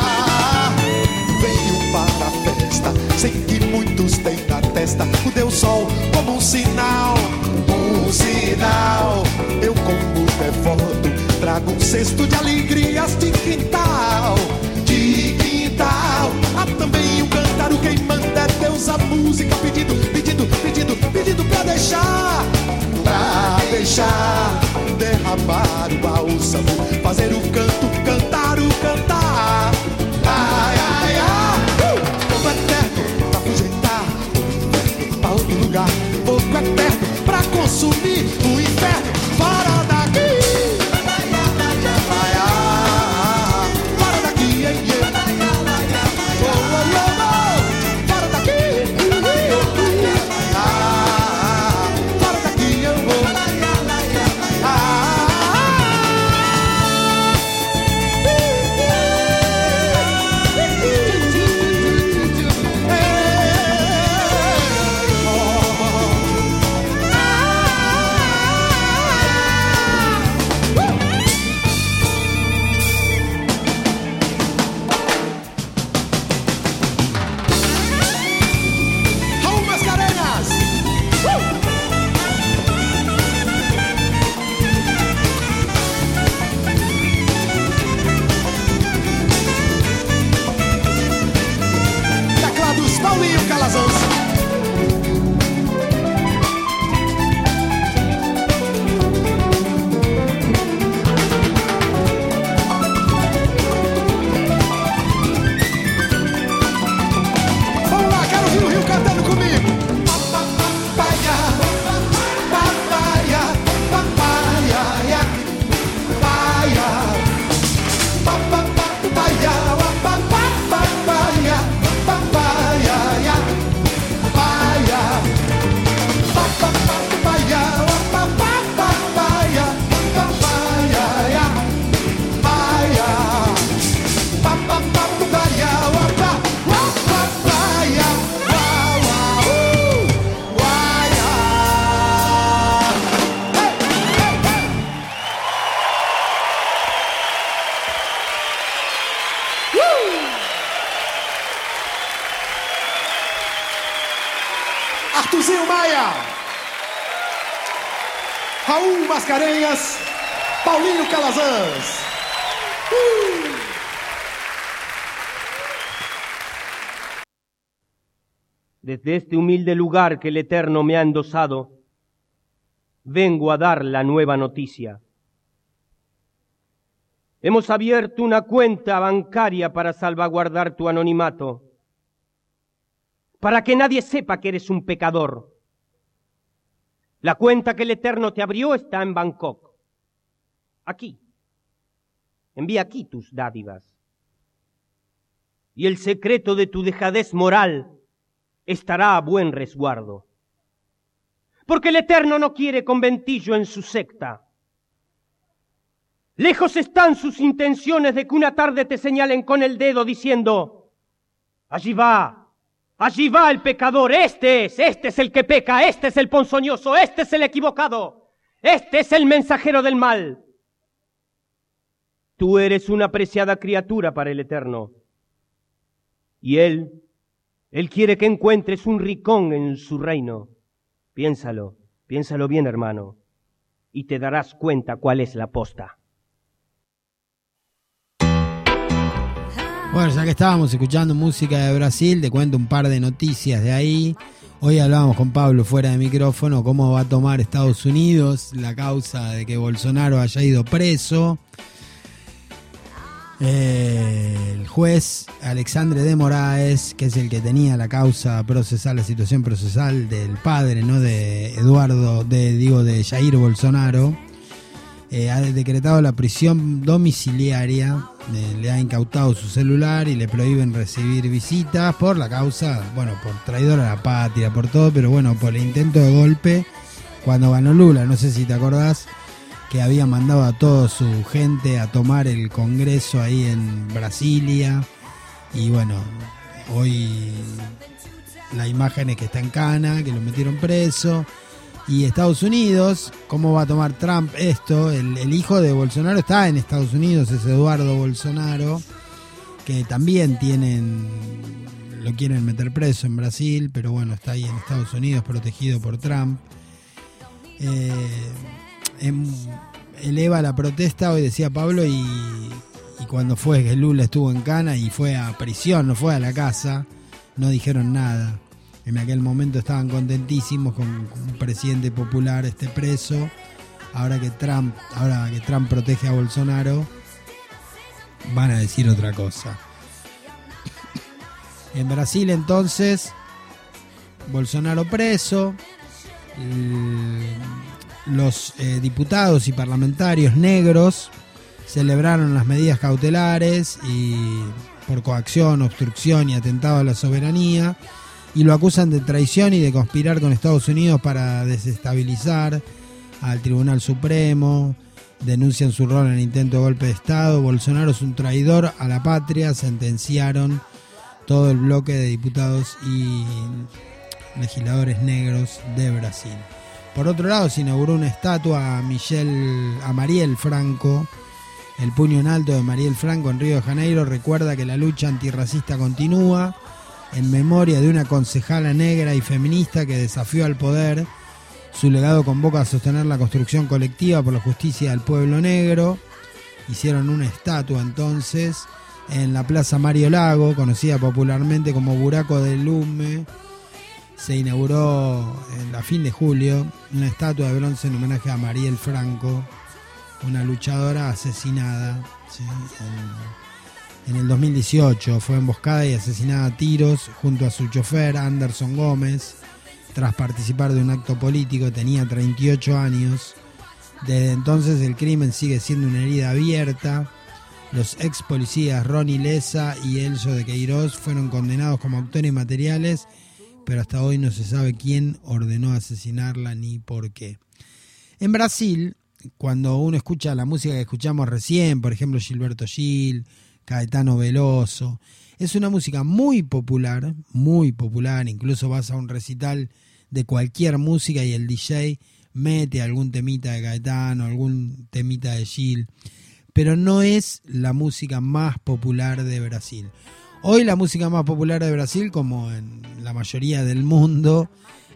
Venho para a festa, sei que muitos têm na testa o Deus Sol como um sinal. Um sinal, eu como devoto trago um cesto de alegrias de quintal, de quintal. Há também um cântaro, quem manda é Deus, a música pedindo, pedindo, pedindo, pedindo pra deixar, pra deixar derramar o bálsamo, fazer o canto, cantar o cantar. Ai, ai, ai, uh! Fogo eterno pra afugentar o inferno pra outro lugar. Fogo eterno pra consumir o inferno fora daqui. Fora daqui, yeah, yeah. Oh, oh, oh, oh. Fora daqui. Ah, fora daqui, eu vou. Ah, Tuzinho Maia, Raul Mascarenhas, Paulinho Calazans. Uh! Desde este humilde lugar que el Eterno me ha endosado, vengo a dar la nueva noticia. Hemos abierto una cuenta bancaria para salvaguardar tu anonimato, para que nadie sepa que eres un pecador. La cuenta que el Eterno te abrió está en Bangkok. Aquí. Envía aquí tus dádivas. Y el secreto de tu dejadez moral estará a buen resguardo. Porque el Eterno no quiere conventillo en su secta. Lejos están sus intenciones de que una tarde te señalen con el dedo diciendo: allí va, allí va el pecador, este es, este es el que peca, este es el ponzoñoso, este es el equivocado, este es el mensajero del mal. Tú eres una preciada criatura para el Eterno. Y Él, Él quiere que encuentres un rincón en su reino. Piénsalo, piénsalo bien, hermano, y te darás cuenta cuál es la posta. Bueno, ya que estábamos escuchando música de Brasil, te cuento un par de noticias de ahí. Hoy hablábamos con Pablo fuera de micrófono cómo va a tomar Estados Unidos la causa de que Bolsonaro haya ido preso. Eh, el juez Alexandre de Moraes, que es el que tenía la causa procesal, la situación procesal del padre, ¿no?, de Eduardo, de digo de Jair Bolsonaro, eh, ha decretado la prisión domiciliaria, eh, le ha incautado su celular y le prohíben recibir visitas por la causa, bueno, por traidor a la patria, por todo, pero bueno, por el intento de golpe cuando ganó Lula, no sé si te acordás, que había mandado a toda su gente a tomar el Congreso ahí en Brasilia. Y bueno, hoy la imagen es que está en cana, que lo metieron preso. Y Estados Unidos, ¿cómo va a tomar Trump esto? El, el hijo de Bolsonaro está en Estados Unidos, es Eduardo Bolsonaro, que también tienen, lo quieren meter preso en Brasil, pero bueno, está ahí en Estados Unidos protegido por Trump. Eh... eleva la protesta, hoy decía Pablo, y, y cuando fue que Lula estuvo en cana y fue a prisión, no fue a la casa, no dijeron nada. En aquel momento estaban contentísimos con un presidente popular esté preso. Ahora que Trump, ahora que Trump protege a Bolsonaro, van a decir otra cosa. En Brasil entonces, Bolsonaro preso. El, Los eh, diputados y parlamentarios negros celebraron las medidas cautelares y por coacción, obstrucción y atentado a la soberanía, y lo acusan de traición y de conspirar con Estados Unidos para desestabilizar al Tribunal Supremo. Denuncian su rol en el intento de golpe de Estado. Bolsonaro es un traidor a la patria, sentenciaron todo el bloque de diputados y legisladores negros de Brasil. Por otro lado, se inauguró una estatua a, Michel, a Mariel Franco. El puño en alto de Mariel Franco en Río de Janeiro recuerda que la lucha antirracista continúa, en memoria de una concejala negra y feminista que desafió al poder. Su legado convoca a sostener la construcción colectiva por la justicia del pueblo negro. Hicieron una estatua entonces en la Plaza Mario Lago, conocida popularmente como Buraco del Lume. Se inauguró en a fin de julio una estatua de bronce en homenaje a Mariel Franco, una luchadora asesinada, ¿sí? en, en el dos mil dieciocho. Fue emboscada y asesinada a tiros junto a su chofer Anderson Gómez tras participar de un acto político. Tenía treinta y ocho años. Desde entonces el crimen sigue siendo una herida abierta. Los ex policías Ronnie Lessa y Elso de Queiroz fueron condenados como autores materiales, pero hasta hoy no se sabe quién ordenó asesinarla ni por qué. En Brasil, cuando uno escucha la música que escuchamos recién, por ejemplo Gilberto Gil, Caetano Veloso, es una música muy popular, muy popular. Incluso vas a un recital de cualquier música y el D J mete algún temita de Caetano, algún temita de Gil, pero no es la música más popular de Brasil. Hoy la música más popular de Brasil, como en la mayoría del mundo,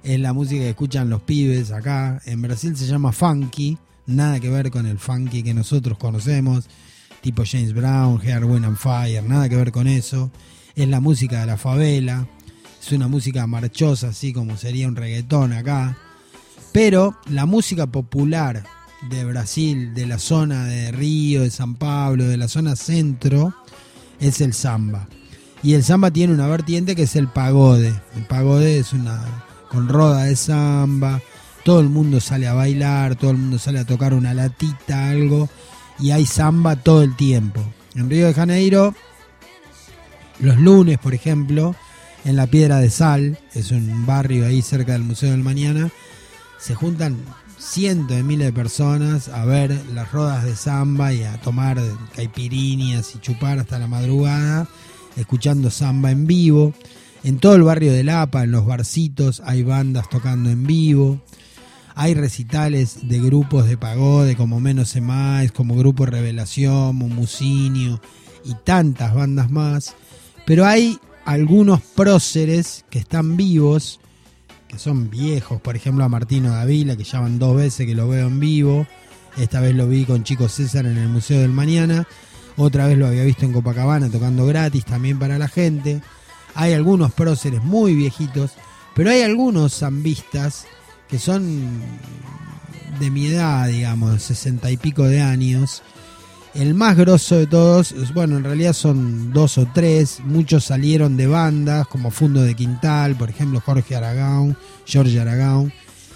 es la música que escuchan los pibes acá. En Brasil se llama funky, nada que ver con el funky que nosotros conocemos, tipo James Brown, Earth, Wind and Fire, nada que ver con eso. Es la música de la favela, es una música marchosa, así como sería un reggaetón acá. Pero la música popular de Brasil, de la zona de Río, de San Pablo, de la zona centro, es el samba. Y el samba tiene una vertiente que es el pagode. El pagode es una con roda de samba, todo el mundo sale a bailar, todo el mundo sale a tocar una latita, algo, y hay samba todo el tiempo. En Río de Janeiro, los lunes, por ejemplo, en la Piedra de Sal, es un barrio ahí cerca del Museo del Mañana, se juntan cientos de miles de personas a ver las rodas de samba y a tomar caipiriñas y chupar hasta la madrugada, escuchando samba en vivo. En todo el barrio de Lapa, en los barcitos, hay bandas tocando en vivo. Hay recitales de grupos de pagode como Menos e Mais, como Grupo Revelación, Mumucinio y tantas bandas más. Pero hay algunos próceres que están vivos, que son viejos. Por ejemplo, a Martino Davila, que ya van dos veces que lo veo en vivo. Esta vez lo vi con Chico César en el Museo del Mañana. Otra vez lo había visto en Copacabana tocando gratis también para la gente. Hay algunos próceres muy viejitos, pero hay algunos zambistas que son de mi edad, digamos, sesenta y pico de años. El más grosso de todos, bueno, en realidad son dos o tres. Muchos salieron de bandas como Fundo de Quintal, por ejemplo, Jorge Aragão, Jorge Aragão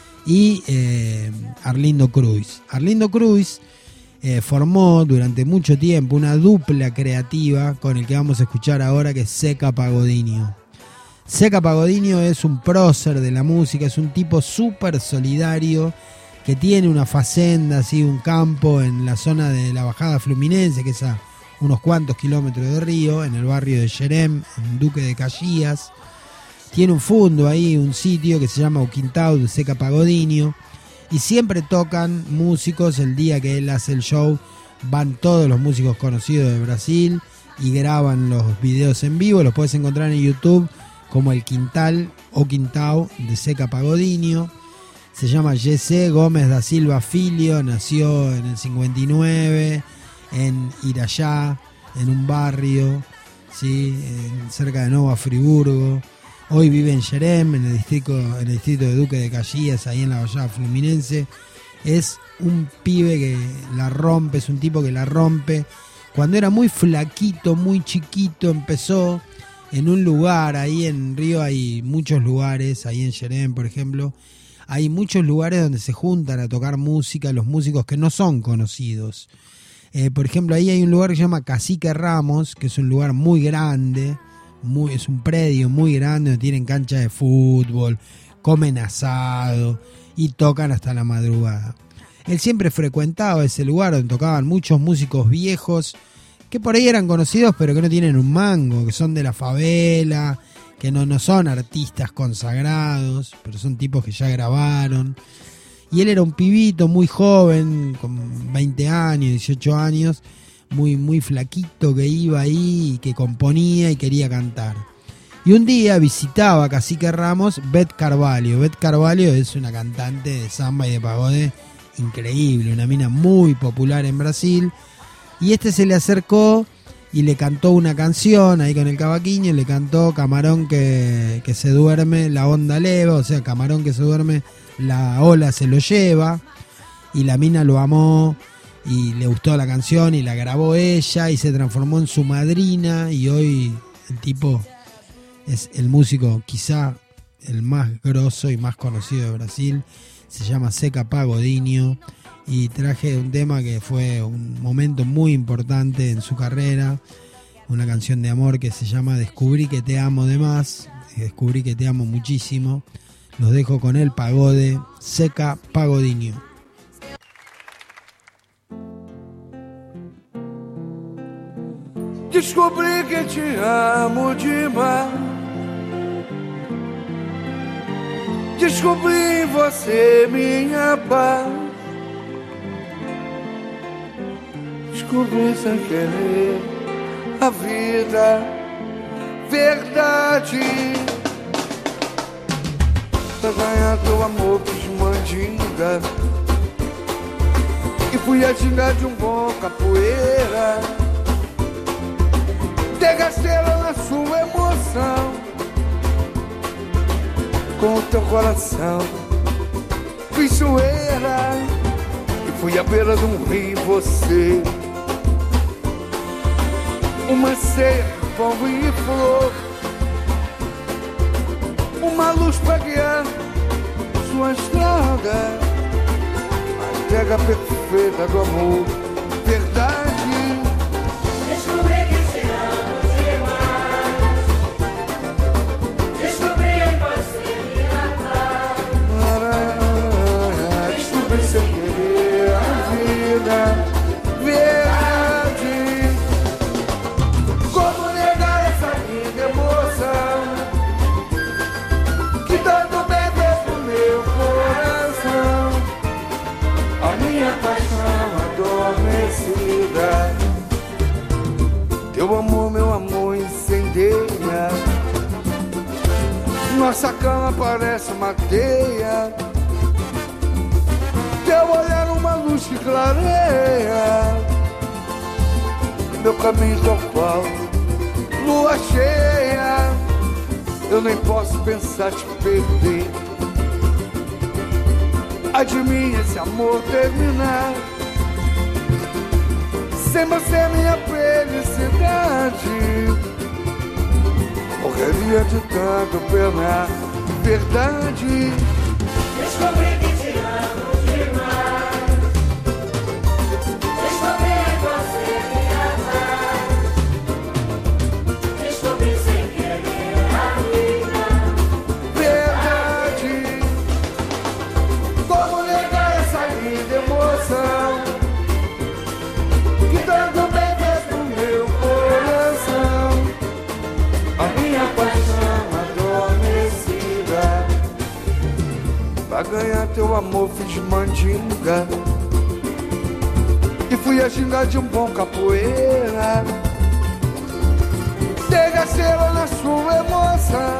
y eh, Arlindo Cruz. Arlindo Cruz Eh, formó durante mucho tiempo una dupla creativa con el que vamos a escuchar ahora, que es Zeca Pagodinho. Zeca Pagodinho es un prócer de la música, es un tipo súper solidario que tiene una facenda, así, un campo en la zona de la Bajada Fluminense, que es a unos cuantos kilómetros de Río, en el barrio de Xerém, en Duque de Caxias. Tiene un fundo ahí, un sitio que se llama O Quintal de Zeca Pagodinho. Y siempre tocan músicos. El día que él hace el show van todos los músicos conocidos de Brasil y graban los videos en vivo. Los puedes encontrar en YouTube como El Quintal o Quintal de Zeca Pagodinho. Se llama Jesse Gómez da Silva Filho, nació en el cincuenta y nueve en Irajá, en un barrio, ¿sí? en, cerca de Nova Friburgo. Hoy vive en Xerém, en el distrito, en el distrito de Duque de Caxias, ahí en la Bajada Fluminense. Es un pibe que la rompe, es un tipo que la rompe. Cuando era muy flaquito, muy chiquito, empezó en un lugar, ahí en Río hay muchos lugares, ahí en Xerém, por ejemplo, hay muchos lugares donde se juntan a tocar música los músicos que no son conocidos. Eh, por ejemplo, ahí hay un lugar que se llama Cacique Ramos, que es un lugar muy grande. Muy, es un predio muy grande donde tienen cancha de fútbol, comen asado y tocan hasta la madrugada. Él siempre frecuentaba ese lugar donde tocaban muchos músicos viejos que por ahí eran conocidos pero que no tienen un mango, que son de la favela, que no, no son artistas consagrados, pero son tipos que ya grabaron. Y él era un pibito muy joven, con veinte años, dieciocho años, muy muy flaquito, que iba ahí y que componía y quería cantar. Y un día visitaba a Cacique Ramos Beth Carvalho. Beth Carvalho es una cantante de samba y de pagode increíble, una mina muy popular en Brasil. Y este se le acercó y le cantó una canción ahí con el cavaquinho, le cantó Camarón que, que se duerme, la onda leva, o sea, camarón que se duerme, la ola se lo lleva. Y la mina lo amó y le gustó la canción y la grabó ella y se transformó en su madrina, y hoy el tipo es el músico quizá el más grosso y más conocido de Brasil. Se llama Zeca Pagodinho y traje un tema que fue un momento muy importante en su carrera, una canción de amor que se llama Descubrí que te amo de más, descubrí que te amo muchísimo. Los dejo con el pagode, Zeca Pagodinho. Descobri que te amo demais. Descobri em você minha paz. Descobri sem querer a vida, verdade. Pra ganhar teu amor fiz mandinga e fui a gingar de um bom capoeira. Desgastei-la na sua emoção, com o teu coração fiz zoeira e fui à beira de um rio você. Uma ceia, pão e flor, uma luz pra guiar sua estrada, a entrega perfeita do amor, verdade. Descobri que te amo demais, descobri em você minha paz, descobri sem querer a vida, verdade. Como negar essa linda emoção que tanto bem fez pro meu coração, a minha paixão adormecida. Teu amor, meu amor, incendeia, nossa cama parece uma teia, teu olhar uma luz que clareia meu caminho tal qual lua cheia. Eu nem posso pensar te perder, ai de mim esse amor terminar. Sem você minha felicidade morreria de tanto pena, verdade. descobri que te amo demais, descobri em você minha paz, descobri sem querer a vida, verdade. Como negar essa linda emoção que tanto bem fez pro meu coração, a minha paixão adormecida. Pra ganhar teu amor fiz mandinga e fui a gingar de um bom capoeira. Desgastei-la na sua emoção,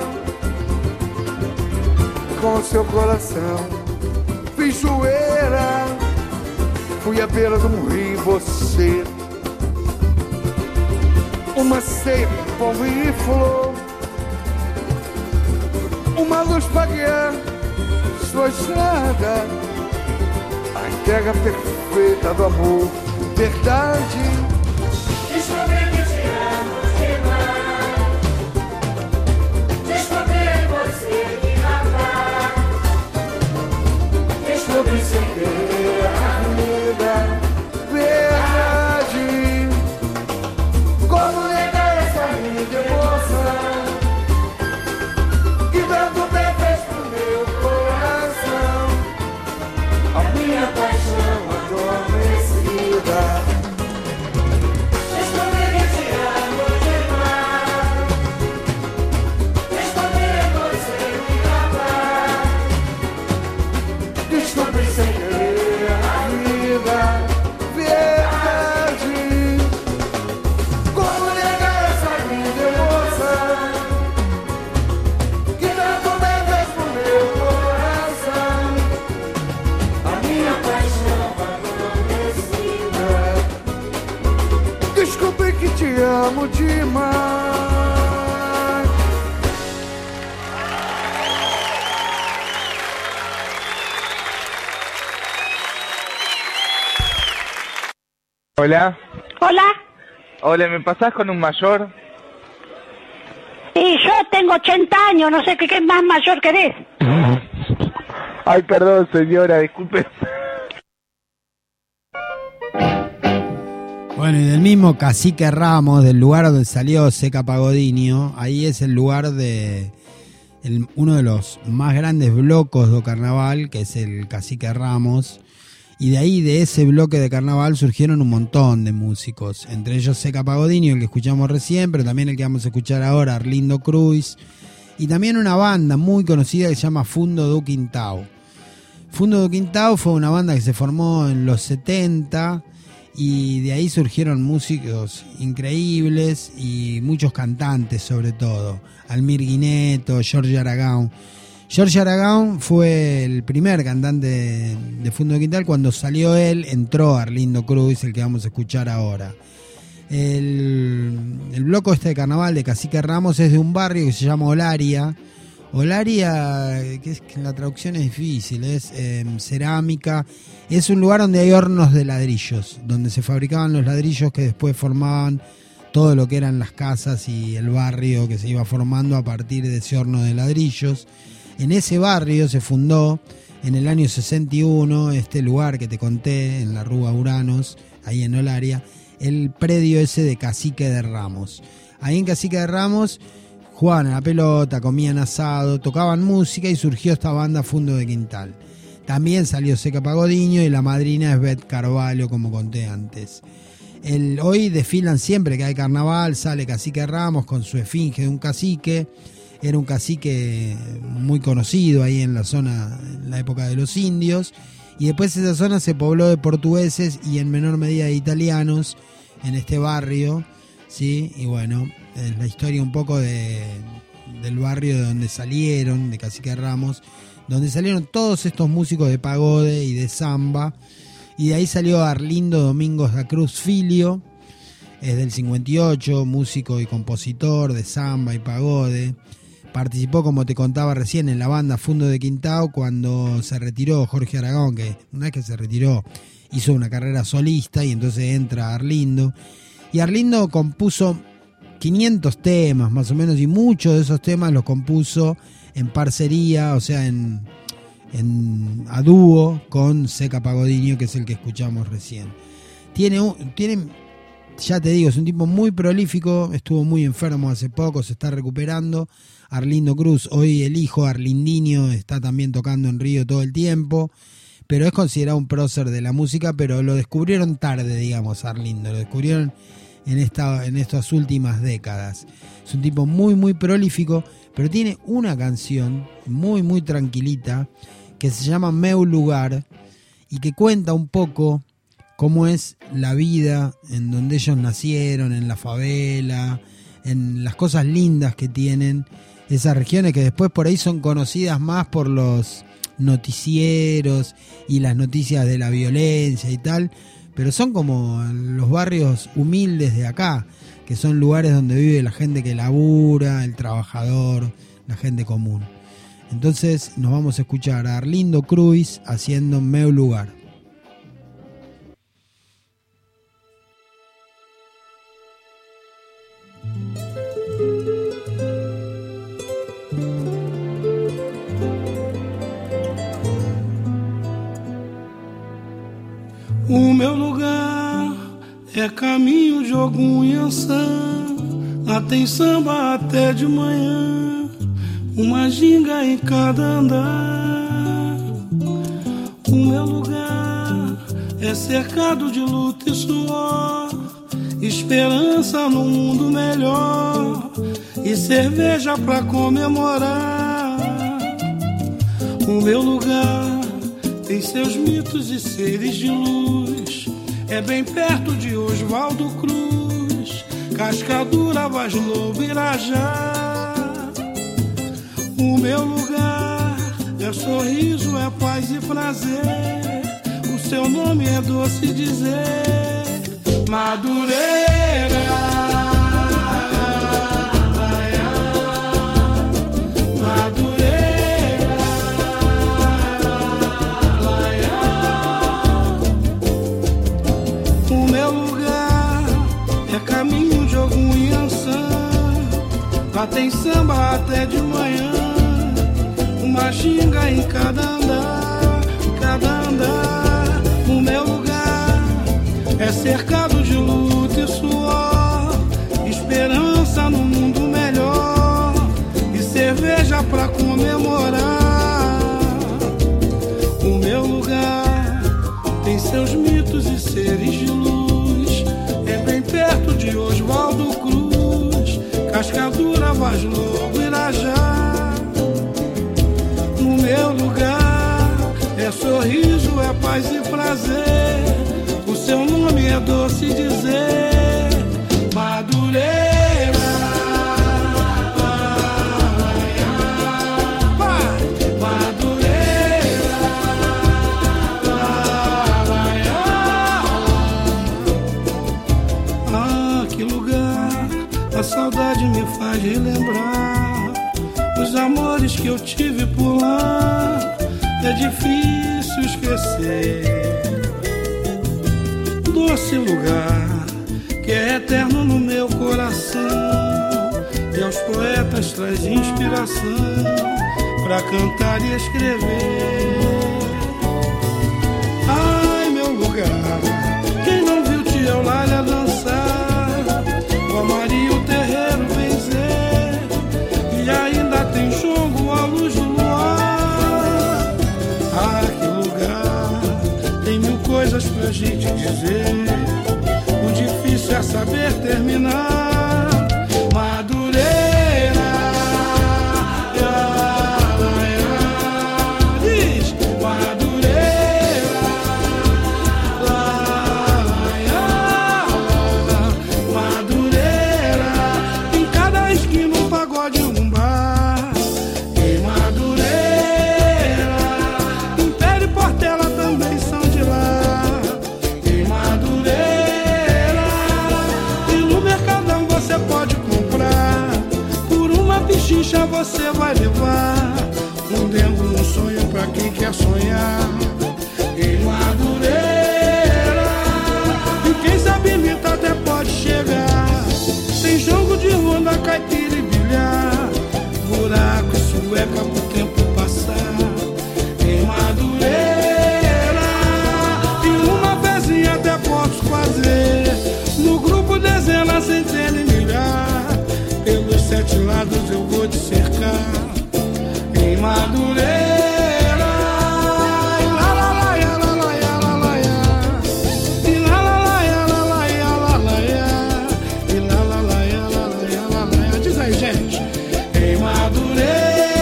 com o seu coração fiz zoeira. Fui à beira de um rio você, uma ceia, pão e flor, uma luz pra guiar sua estrada, a entrega perfeita do amor, verdade. descobri que te amo demais, descobri em você minha paz, Descobri sem querer a vida, verdade. Como negar essa linda emoção que tanto bem fez pro meu coração, a minha paixão adormecida. descobri que te amo demais, descobri em você minha paz, Descobri sem querer a vida, verdade. Como negar essa linda emoção que tanto bem fez pro meu coração, a minha paixão adormecida. Descobri que te amo demais. Hola. Hola, Hola, ¿me pasás con un mayor? y yo tengo ochenta años, no sé qué, qué más mayor querés. Ay, perdón, señora, disculpe. Bueno, y del mismo Cacique Ramos, del lugar donde salió Seca Pagodinho, ahí es el lugar de el, uno de los más grandes blocos do carnaval, que es el Cacique Ramos, y de ahí, de ese bloque de carnaval, surgieron un montón de músicos, entre ellos Seca Pagodinho, el que escuchamos recién, pero también el que vamos a escuchar ahora, Arlindo Cruz, y también una banda muy conocida que se llama Fundo do Quintao. Fundo do Quintao fue una banda que se formó en los setenta, y de ahí surgieron músicos increíbles y muchos cantantes, sobre todo Almir Guineto, Jorge Aragão. Jorge Aragão fue el primer cantante de, de Fundo de Quintal. Cuando salió él, entró Arlindo Cruz, el que vamos a escuchar ahora. El, el bloco este de carnaval de Cacique Ramos es de un barrio que se llama Olaria. Olaria, que, es, que la traducción es difícil, es eh, cerámica. Es un lugar donde hay hornos de ladrillos, donde se fabricaban los ladrillos que después formaban todo lo que eran las casas y el barrio que se iba formando a partir de ese horno de ladrillos. En ese barrio se fundó en el año sesenta y uno este lugar que te conté, en la Rúa Uranos, ahí en Olaria, el predio ese de Cacique de Ramos. Ahí en Cacique de Ramos jugaban a la pelota, comían asado, tocaban música y surgió esta banda Fundo de Quintal. También salió Seca Pagodiño y la madrina es Beth Carvalho, como conté antes. El, hoy desfilan siempre que hay carnaval, sale Cacique Ramos con su esfinge de un cacique. Era un cacique muy conocido ahí en la zona, en la época de los indios. Y después esa zona se pobló de portugueses y en menor medida de italianos en este barrio, ¿sí? Y bueno, es la historia un poco de, del barrio de donde salieron, de Cacique Ramos, donde salieron todos estos músicos de pagode y de samba. Y de ahí salió Arlindo Domingos da Cruz Filho, es del cincuenta y ocho, músico y compositor de samba y pagode. Participó, como te contaba recién, en la banda Fundo de Quintal cuando se retiró Jorge Aragão, que una vez que se retiró hizo una carrera solista y entonces entra Arlindo. Y Arlindo compuso quinientos temas más o menos, y muchos de esos temas los compuso en parcería, o sea, en, en a dúo con Seca Pagodiño, que es el que escuchamos recién. Tiene, tiene, ya te digo, es un tipo muy prolífico, estuvo muy enfermo hace poco, se está recuperando. Arlindo Cruz, hoy el hijo Arlindinho está también tocando en Río todo el tiempo, pero es considerado un prócer de la música, pero lo descubrieron tarde, digamos, Arlindo, lo descubrieron en, esta, en estas últimas décadas. Es un tipo muy, muy prolífico, pero tiene una canción muy, muy tranquilita que se llama Meu Lugar y que cuenta un poco cómo es la vida en donde ellos nacieron, en la favela, en las cosas lindas que tienen esas regiones, que después por ahí son conocidas más por los noticieros y las noticias de la violencia y tal, pero son como los barrios humildes de acá, que son lugares donde vive la gente que labura, el trabajador, la gente común. Entonces nos vamos a escuchar a Arlindo Cruz haciendo Meu Lugar. O meu lugar é caminho de algum Iansã. Lá tem samba até de manhã, uma ginga em cada andar. O meu lugar é cercado de luta e suor, esperança num mundo melhor e cerveja pra comemorar. O meu lugar tem seus mitos e seres de luz, é bem perto de Oswaldo Cruz, Cascadura, Vaz Lobo, Irajá. O meu lugar é sorriso, é paz e prazer, o seu nome é doce dizer, Madureira. Lá tem samba até de manhã, uma ginga em cada andar, cada andar. O meu lugar é cercado de luta e suor, esperança no mundo melhor e cerveja pra comemorar. O meu lugar tem seus mitos e seres de luz, é bem perto de Oswaldo Cruz, Cascadura, Vaz Lobo, Irajá. No meu lugar é sorriso, é paz e prazer, o seu nome é doce dizer, Madureira. Vai! saudade me faz relembrar os amores que eu tive por lá. É difícil esquecer doce lugar que é eterno no meu coração, e aos poetas traz inspiração pra cantar e escrever. Ai, meu lugar, quem não viu Tia Eulália dançar, com a Maria o terreiro benzer, e ainda tem jongo à luz do luar. Ah, que lugar, tem mil coisas pra gente dizer, o difícil é saber terminar. Madureira, diz Madureira, Madureira, em cada esquina um pagode, um bar. Em Madureira, Império e Portela também são de lá. Em Madureira, você pode comprar, por uma pichincha você vai levar, fundendo um sonho pra quem quer sonhar. Em Madureira, e quem sabe imita até pode chegar. Tem jogo de ronda, caipira e bilhar, buraco e sueca pro tempo passar. Em Madureira, e uma vezinha até posso fazer, no grupo dezenas, centenas e milhar, pelos sete lados eu vou te cercar. Em Madureira, e lá lá lá ia, lá lá ia, lá lá ia, e lá lá lá ia, lá lá ia, lá lá ia, e lá lá lá ia, lá lá ia, lá lá ia. Diz aí, gente. Em Madureira,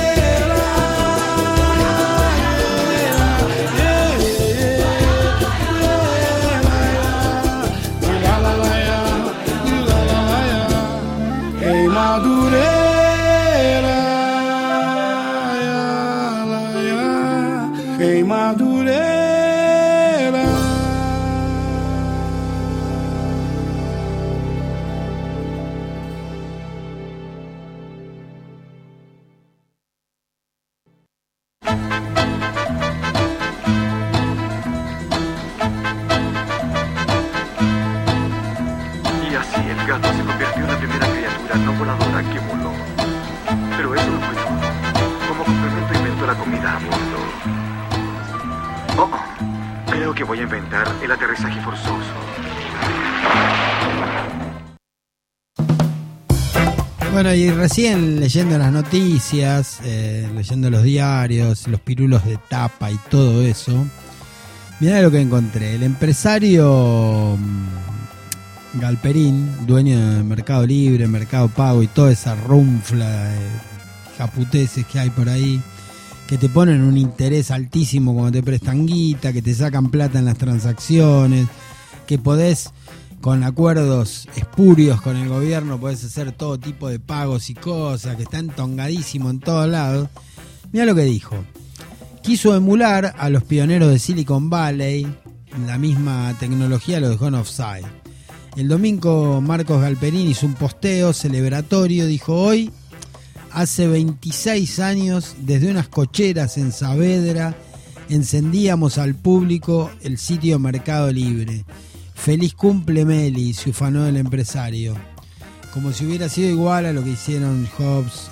Madureira, em Madureira. Y así el gato se convirtió en la primera criatura no voladora que voló. Pero eso no fue todo. Como complemento inventó la comida a bordo. Oh, oh, creo que voy a inventar el aterrizaje forzoso. Bueno, y recién leyendo las noticias, eh, leyendo los diarios, los pirulos de tapa y todo eso, mirá lo que encontré. El empresario Galperín, dueño de Mercado Libre, Mercado Pago y toda esa runfla de japuteces que hay por ahí, que te ponen un interés altísimo cuando te prestan guita, que te sacan plata en las transacciones, que podés, con acuerdos espurios con el gobierno, podés hacer todo tipo de pagos y cosas, que está entongadísimo en todos lados. Mirá lo que dijo. Quiso emular a los pioneros de Silicon Valley, la misma tecnología lo dejó en offside. El domingo Marcos Galperín hizo un posteo celebratorio, dijo: hoy, hace veintiséis años, desde unas cocheras en Saavedra, encendíamos al público el sitio Mercado Libre. Feliz cumple, Meli, se ufanó el empresario. Como si hubiera sido igual a lo que hicieron Hobbes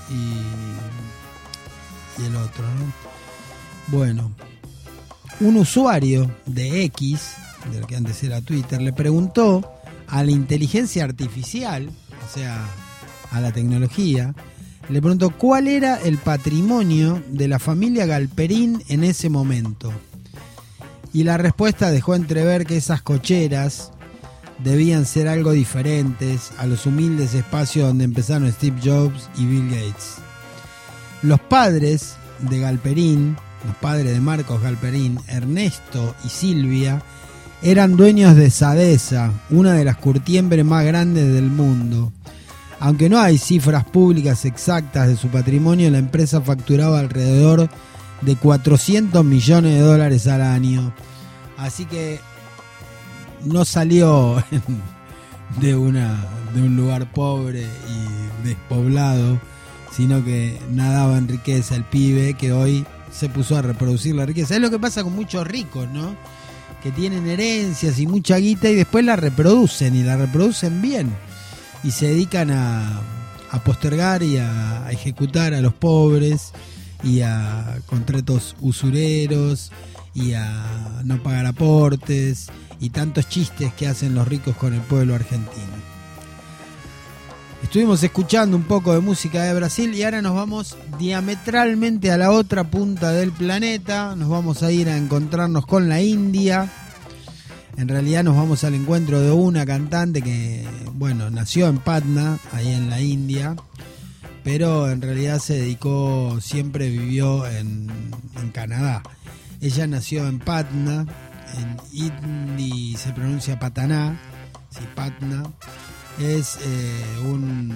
y, y el otro, ¿no? Bueno, un usuario de X, de lo que antes era Twitter, le preguntó a la inteligencia artificial, o sea, a la tecnología, le preguntó cuál era el patrimonio de la familia Galperín en ese momento. Y la respuesta dejó entrever que esas cocheras debían ser algo diferentes a los humildes espacios donde empezaron Steve Jobs y Bill Gates. Los padres de Galperín, los padres de Marcos Galperín, Ernesto y Silvia, eran dueños de Sadesa, una de las curtiembres más grandes del mundo. Aunque no hay cifras públicas exactas de su patrimonio, la empresa facturaba alrededor de cuatrocientos millones de dólares al año. Así que no salió de una de un lugar pobre y despoblado, sino que nadaba en riqueza el pibe que hoy se puso a reproducir la riqueza. Es lo que pasa con muchos ricos, ¿no? Que tienen herencias y mucha guita y después la reproducen y la reproducen bien y se dedican a, a postergar y a, a ejecutar a los pobres y a contratos usureros y a no pagar aportes y tantos chistes que hacen los ricos con el pueblo argentino. Estuvimos escuchando un poco de música de Brasil y ahora nos vamos diametralmente a la otra punta del planeta. Nos vamos a ir a encontrarnos con la India. En realidad nos vamos al encuentro de una cantante que, bueno, nació en Patna, ahí en la India, pero en realidad se dedicó, siempre vivió en, en Canadá. Ella nació en Patna, en hindi se pronuncia Pataná, sí, Patna. Es eh, un,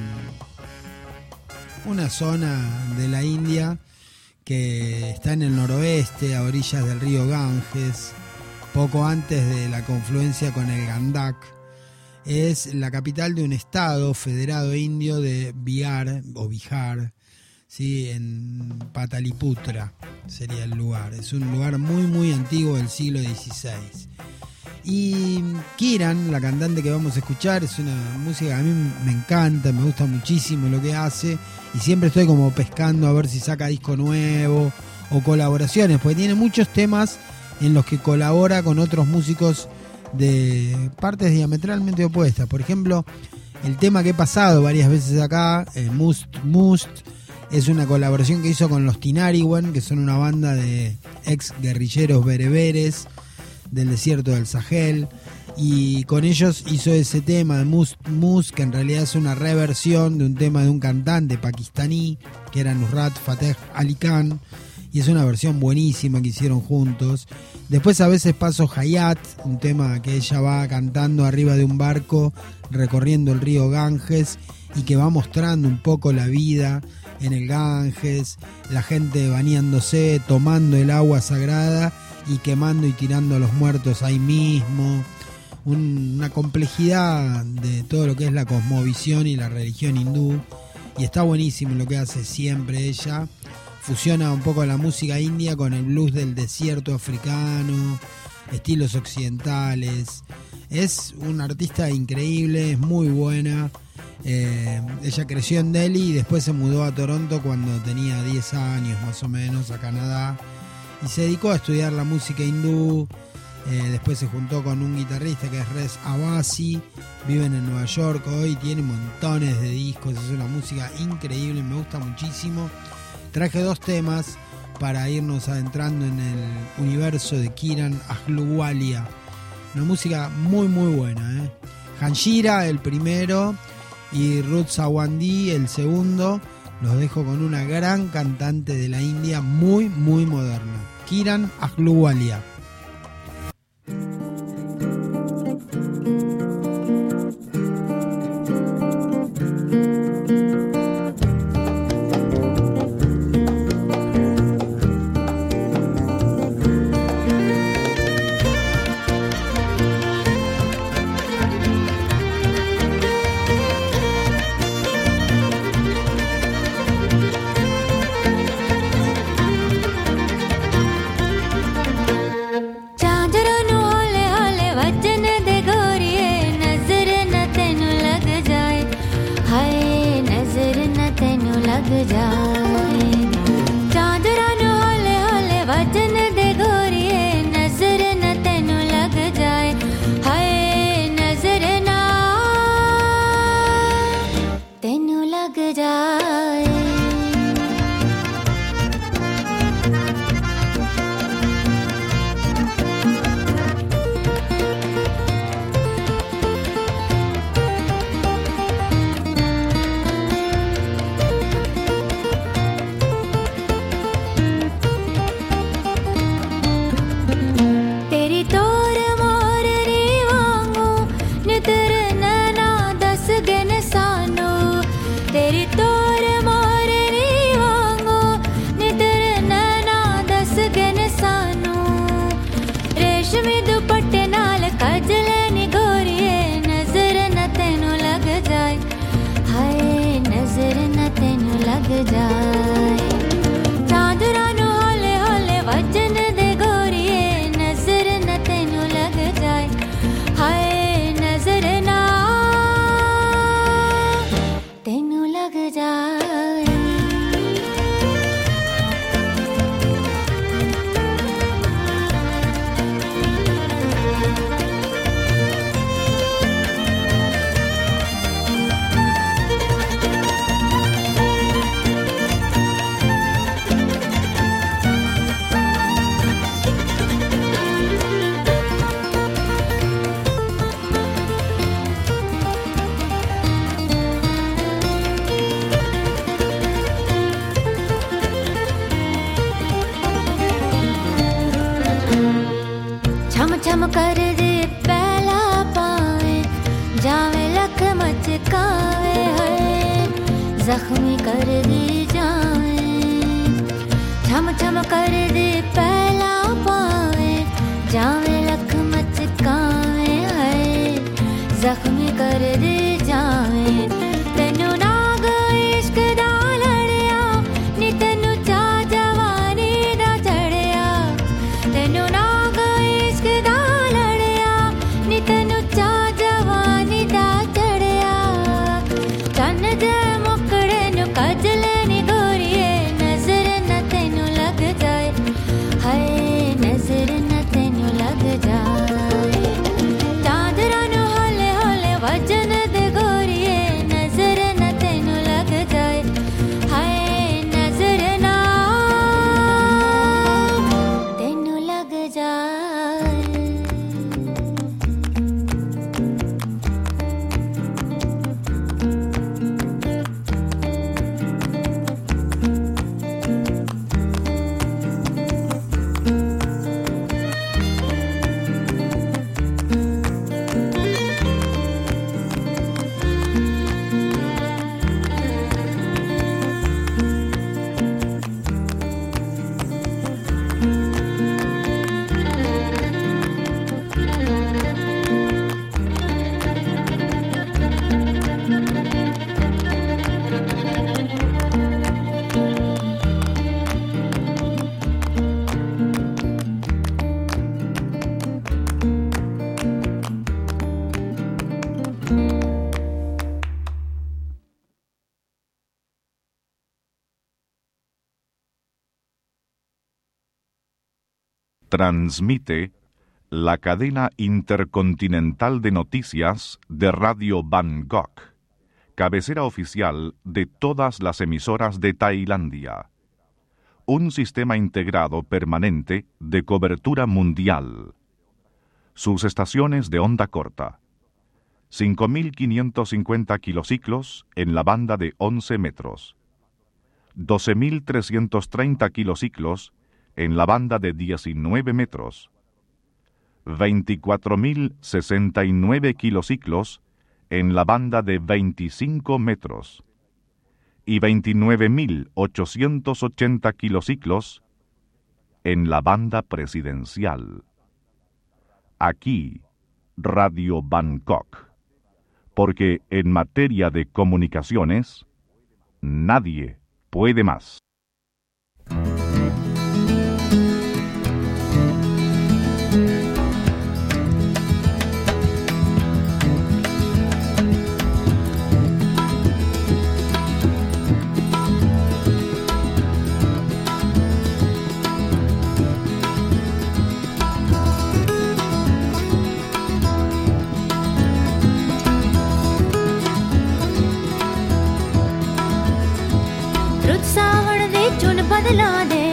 una zona de la India que está en el noroeste, a orillas del río Ganges, poco antes de la confluencia con el Gandak. Es la capital de un estado federado indio de Bihar, o Bihar, ¿sí? En Pataliputra sería el lugar. Es un lugar muy muy antiguo del siglo dieciséis. Y Kiran, la cantante que vamos a escuchar, es una música que a mí me encanta, me gusta muchísimo lo que hace y siempre estoy como pescando a ver si saca disco nuevo o colaboraciones, porque tiene muchos temas en los que colabora con otros músicos de partes diametralmente opuestas. Por ejemplo, el tema que he pasado varias veces acá, eh, Must Must, es una colaboración que hizo con los Tinariwen, que son una banda de ex guerrilleros bereberes del desierto del Sahel, y con ellos hizo ese tema de Mus Mus, que en realidad es una reversión de un tema de un cantante pakistaní que era Nusrat Fateh Ali Khan, y es una versión buenísima que hicieron juntos. Después a veces paso Hayat, un tema que ella va cantando arriba de un barco recorriendo el río Ganges y que va mostrando un poco la vida en el Ganges, la gente bañándose, tomando el agua sagrada y quemando y tirando a los muertos ahí mismo. Un, una complejidad de todo lo que es la cosmovisión y la religión hindú, y está buenísimo lo que hace siempre ella. Fusiona un poco la música india con el blues del desierto africano, estilos occidentales. Es una artista increíble, es muy buena. Eh, ella creció en Delhi y después se mudó a Toronto cuando tenía diez años más o menos, a Canadá, y se dedicó a estudiar la música hindú. Eh, después se juntó con un guitarrista que es Rez Abasi, viven en Nueva York hoy, tiene montones de discos, es una música increíble, me gusta muchísimo. Traje dos temas para irnos adentrando en el universo de Kiran Ahluwalia, una música muy muy buena, ¿eh? Hanshira el primero y Ruth Sawandi el segundo. Los dejo con una gran cantante de la India muy muy moderna, Kiran Ahluwalia. Transmite la cadena intercontinental de noticias de Radio Bangkok, cabecera oficial de todas las emisoras de Tailandia. Un sistema integrado permanente de cobertura mundial. Sus estaciones de onda corta. cinco mil quinientos cincuenta kilociclos en la banda de once metros. doce mil trescientos treinta kilociclos en la banda de diecinueve metros. veinticuatro mil sesenta y nueve kilociclos en la banda de veinticinco metros. Y veintinueve mil ochocientos ochenta kilociclos en la banda presidencial. Aquí, Radio Bangkok, porque en materia de comunicaciones, nadie puede más. ਬਦਲਾ ਦੇ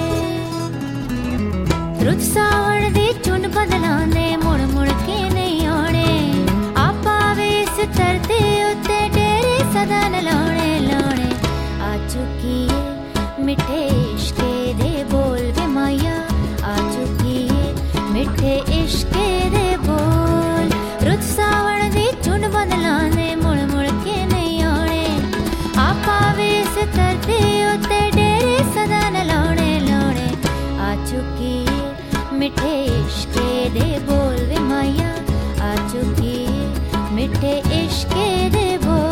ਰੁੱਤ ਸਾਵਣ ਦੀ ਚੁੰਨ ਬਦਲਾ ਦੇ ਮੁੜ ਮੁੜ ਕੇ ਨਹੀਂ ਆਉਣੇ ਆਪਾਂ ਵੀ ਇਸ ਧਰਤੀ ਉੱਤੇ ਡੇਰੇ ਸਦਾ ਨ ਲਾਉਣੇ ਲਾਉਣੇ ਆ ਚੁੱਕੀ ਏ ਮਿੱਠੇ ਇਸ਼ਕੇ ਦੇ ਬੋਲ ਵੇ ਮਾਇਆ ਆ ਚੁੱਕੀ ਏ ਮਿੱਠੇ ਇਸ਼ਕੇ ਦੇ ਬੋਲ ਰੁੱਤ ਸਾਵਣ ਦੀ ਚੁੰਨ ਬਦਲਾ ਦੇ ਮੁੜ ਮੁੜ ਕੇ ਨਹੀਂ ਆਉਣੇ ਆਪਾਂ ਵੀ ਇਸ ਧਰਤੀ ਉੱਤੇ ਸਦਾ ਨ ਲਾਉਣੇ ਲਾਉਣੇ ਆ ਚੁੱਕੀ ਏ ਮਿੱਠੇ ਇਸ਼ਕੇ ਦੇ ਬੋਲ ਵੇ ਮਾਇਆ ਆ ਚੁੱਕੀ ਏ ਮਿੱਠੇ ਇਸ਼ਕੇ ਦੇ ਬੋਲ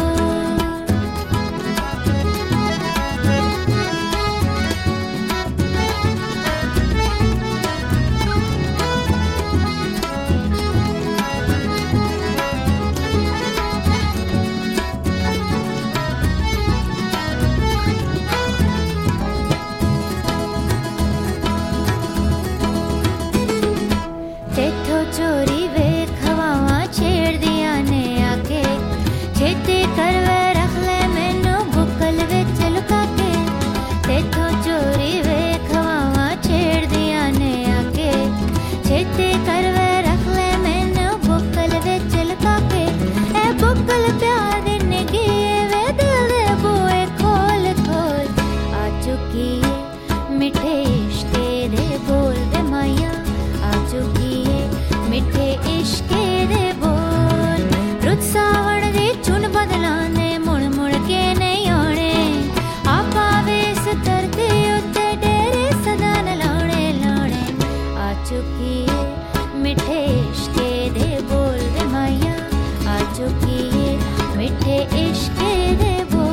चोरी वे खवावा छेड़ दिया ने आके छेती कर वे रख ले मैनू बुकल विच लुका के तेथों चोरी वे खवावा छेड़ दिया ने आके छेती कर वे रख ले मैनू बुकल विच लुका के ए बुकल प्यार दी निगी वे दिल दे बुए खोल खोल आ चुकी है मिठे इश्के दे बोल वे माया आ चुकी है मिठे इश्के दे बोल रुत सावण दी चुन बदलाने मुड़ मुड़ के नहीं आने आपा वे इस धरती उत्ते डेरे सदा न लाने लाने आ चुकी है मिठे इश्के दे बोल वे माया आ चुकी है मिठे इश्के दे बोल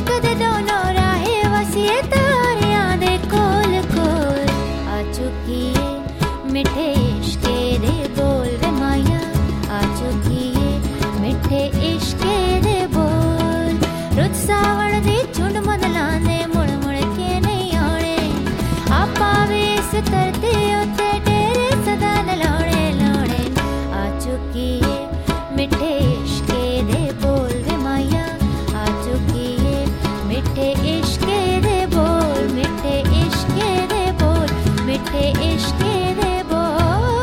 इश्क दे दोनों राहे वसीए तारियां दे कोल कोल आ चुकी है मिठे इश्क दे बोल वे माया आ चुकी है मिठे इश्क दे बोल रुत सावण दे झुंड मदलाने मुड़ मुड़ के नहीं आने आपा वे इस तरते उते डेरे सदा न लाने लाने आ चुकी है मिठे इश्क दे बोल वे माया आ चुकी है मिठे इश्क दे बोल मिठे इश्क दे बोल मिठे इश्क दे बोल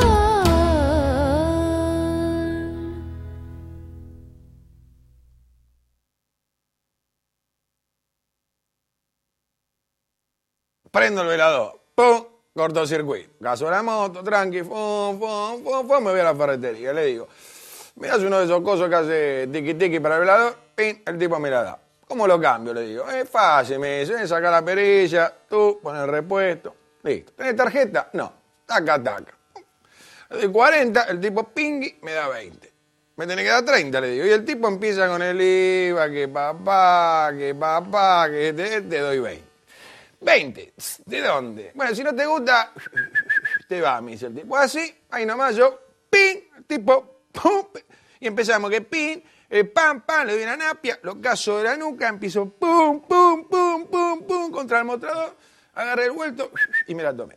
Prendo el velador, pum, cortocircuito, gaso la moto, tranqui, fum, fum, fum, fum, me voy a la ferretería, le digo, me das uno de esos cosos que hace tiki tiki para el velador, pin, el tipo me la da. ¿Cómo lo cambio? Le digo, es fácil, me dice, saca la perilla, tú, pones el repuesto, listo. ¿Tenés tarjeta? No, taca, taca. Le doy cuarenta, el tipo pingui, me da veinte. Me tiene que dar treinta, le digo, y el tipo empieza con el I V A, que papá, que papá, que te, te doy veinte. veinte, ¿de dónde? Bueno, si no te gusta, te va, me dice el tipo. Así, ahí nomás yo, pin, el tipo, pum, y empezamos que pin, eh, pam, pam, le doy una napia, lo caso de la nuca, empiezo pum, pum, pum, pum, pum, contra el mostrador, agarré el vuelto y me la tomé.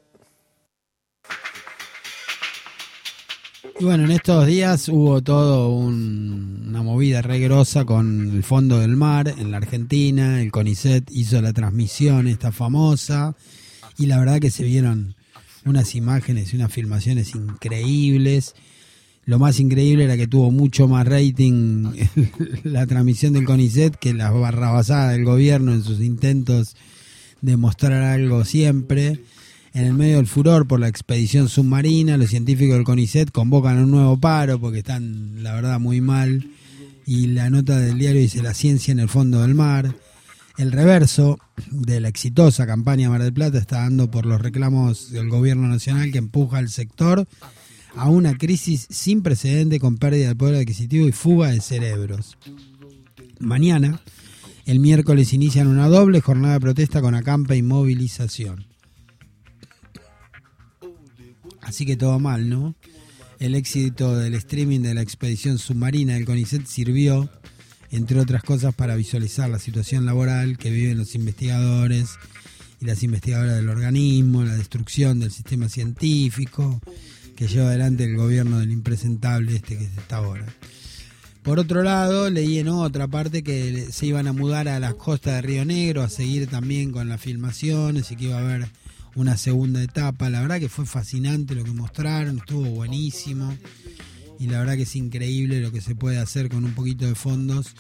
Y bueno, en estos días hubo todo un, una movida re grosa con el Fondo del Mar en la Argentina. El CONICET hizo la transmisión esta famosa y la verdad que se vieron unas imágenes y unas filmaciones increíbles. Lo más increíble era que tuvo mucho más rating la transmisión del CONICET que las barrabasadas del gobierno en sus intentos de mostrar algo siempre. En el medio del furor por la expedición submarina, los científicos del CONICET convocan a un nuevo paro porque están, la verdad, muy mal. Y la nota del diario dice: la ciencia en el fondo del mar. El reverso de la exitosa campaña Mar del Plata está dando por los reclamos del gobierno nacional que empuja al sector a una crisis sin precedente con pérdida de poder adquisitivo y fuga de cerebros. Mañana, el miércoles, inician una doble jornada de protesta con acampe y movilización. Así que todo mal, ¿no? El éxito del streaming de la expedición submarina del CONICET sirvió, entre otras cosas, para visualizar la situación laboral que viven los investigadores y las investigadoras del organismo, la destrucción del sistema científico que lleva adelante el gobierno del impresentable este que está ahora. Por otro lado, leí en otra parte que se iban a mudar a las costas de Río Negro a seguir también con las filmaciones y que iba a haber una segunda etapa. La verdad que fue fascinante lo que mostraron, estuvo buenísimo y la verdad que es increíble lo que se puede hacer con un poquito de fondos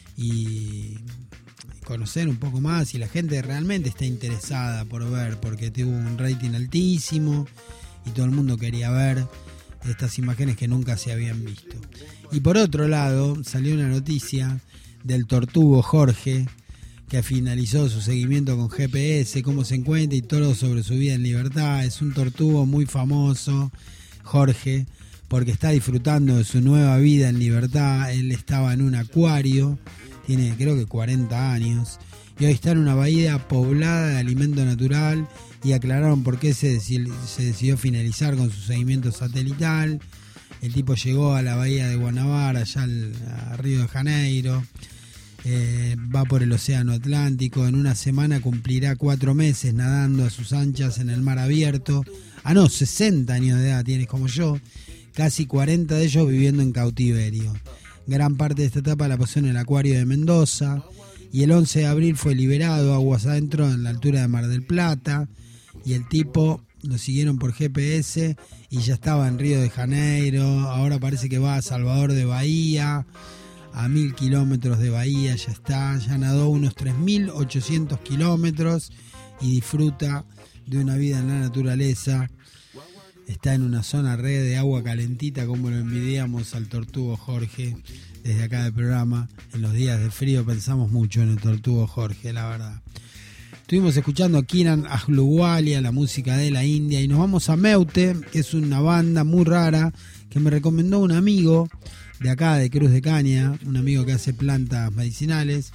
y conocer un poco más, y la gente realmente está interesada por ver, porque tuvo un rating altísimo y todo el mundo quería ver estas imágenes que nunca se habían visto. Y por otro lado salió una noticia del tortugo Jorge, que finalizó su seguimiento con G P S, cómo se encuentra y todo sobre su vida en libertad. Es un tortugo muy famoso, Jorge, porque está disfrutando de su nueva vida en libertad. Él estaba en un acuario, tiene creo que cuarenta años, y hoy está en una bahía poblada de alimento natural, y aclararon por qué se decidió, se decidió finalizar con su seguimiento satelital. El tipo llegó a la bahía de Guanabara, allá al a Río de Janeiro. Eh, va por el océano Atlántico. En una semana cumplirá cuatro meses nadando a sus anchas en el mar abierto. Ah no, sesenta años de edad tienes como yo, casi cuarenta de ellos viviendo en cautiverio. Gran parte de esta etapa la pasó en el acuario de Mendoza y el once de abril fue liberado aguas adentro en la altura de Mar del Plata, y el tipo lo siguieron por G P S y ya estaba en Río de Janeiro. Ahora parece que va a Salvador de Bahía, a mil kilómetros de Bahía, ya está, ya nadó unos tres mil ochocientos kilómetros y disfruta de una vida en la naturaleza. Está en una zona re de agua calentita, como lo envidiamos al tortugo Jorge desde acá del programa. En los días de frío pensamos mucho en el tortugo Jorge, la verdad. Estuvimos escuchando a Kiran Ahluwalia, la música de la India, y nos vamos a Meute, que es una banda muy rara que me recomendó un amigo de acá de Cruz de Caña, un amigo que hace plantas medicinales.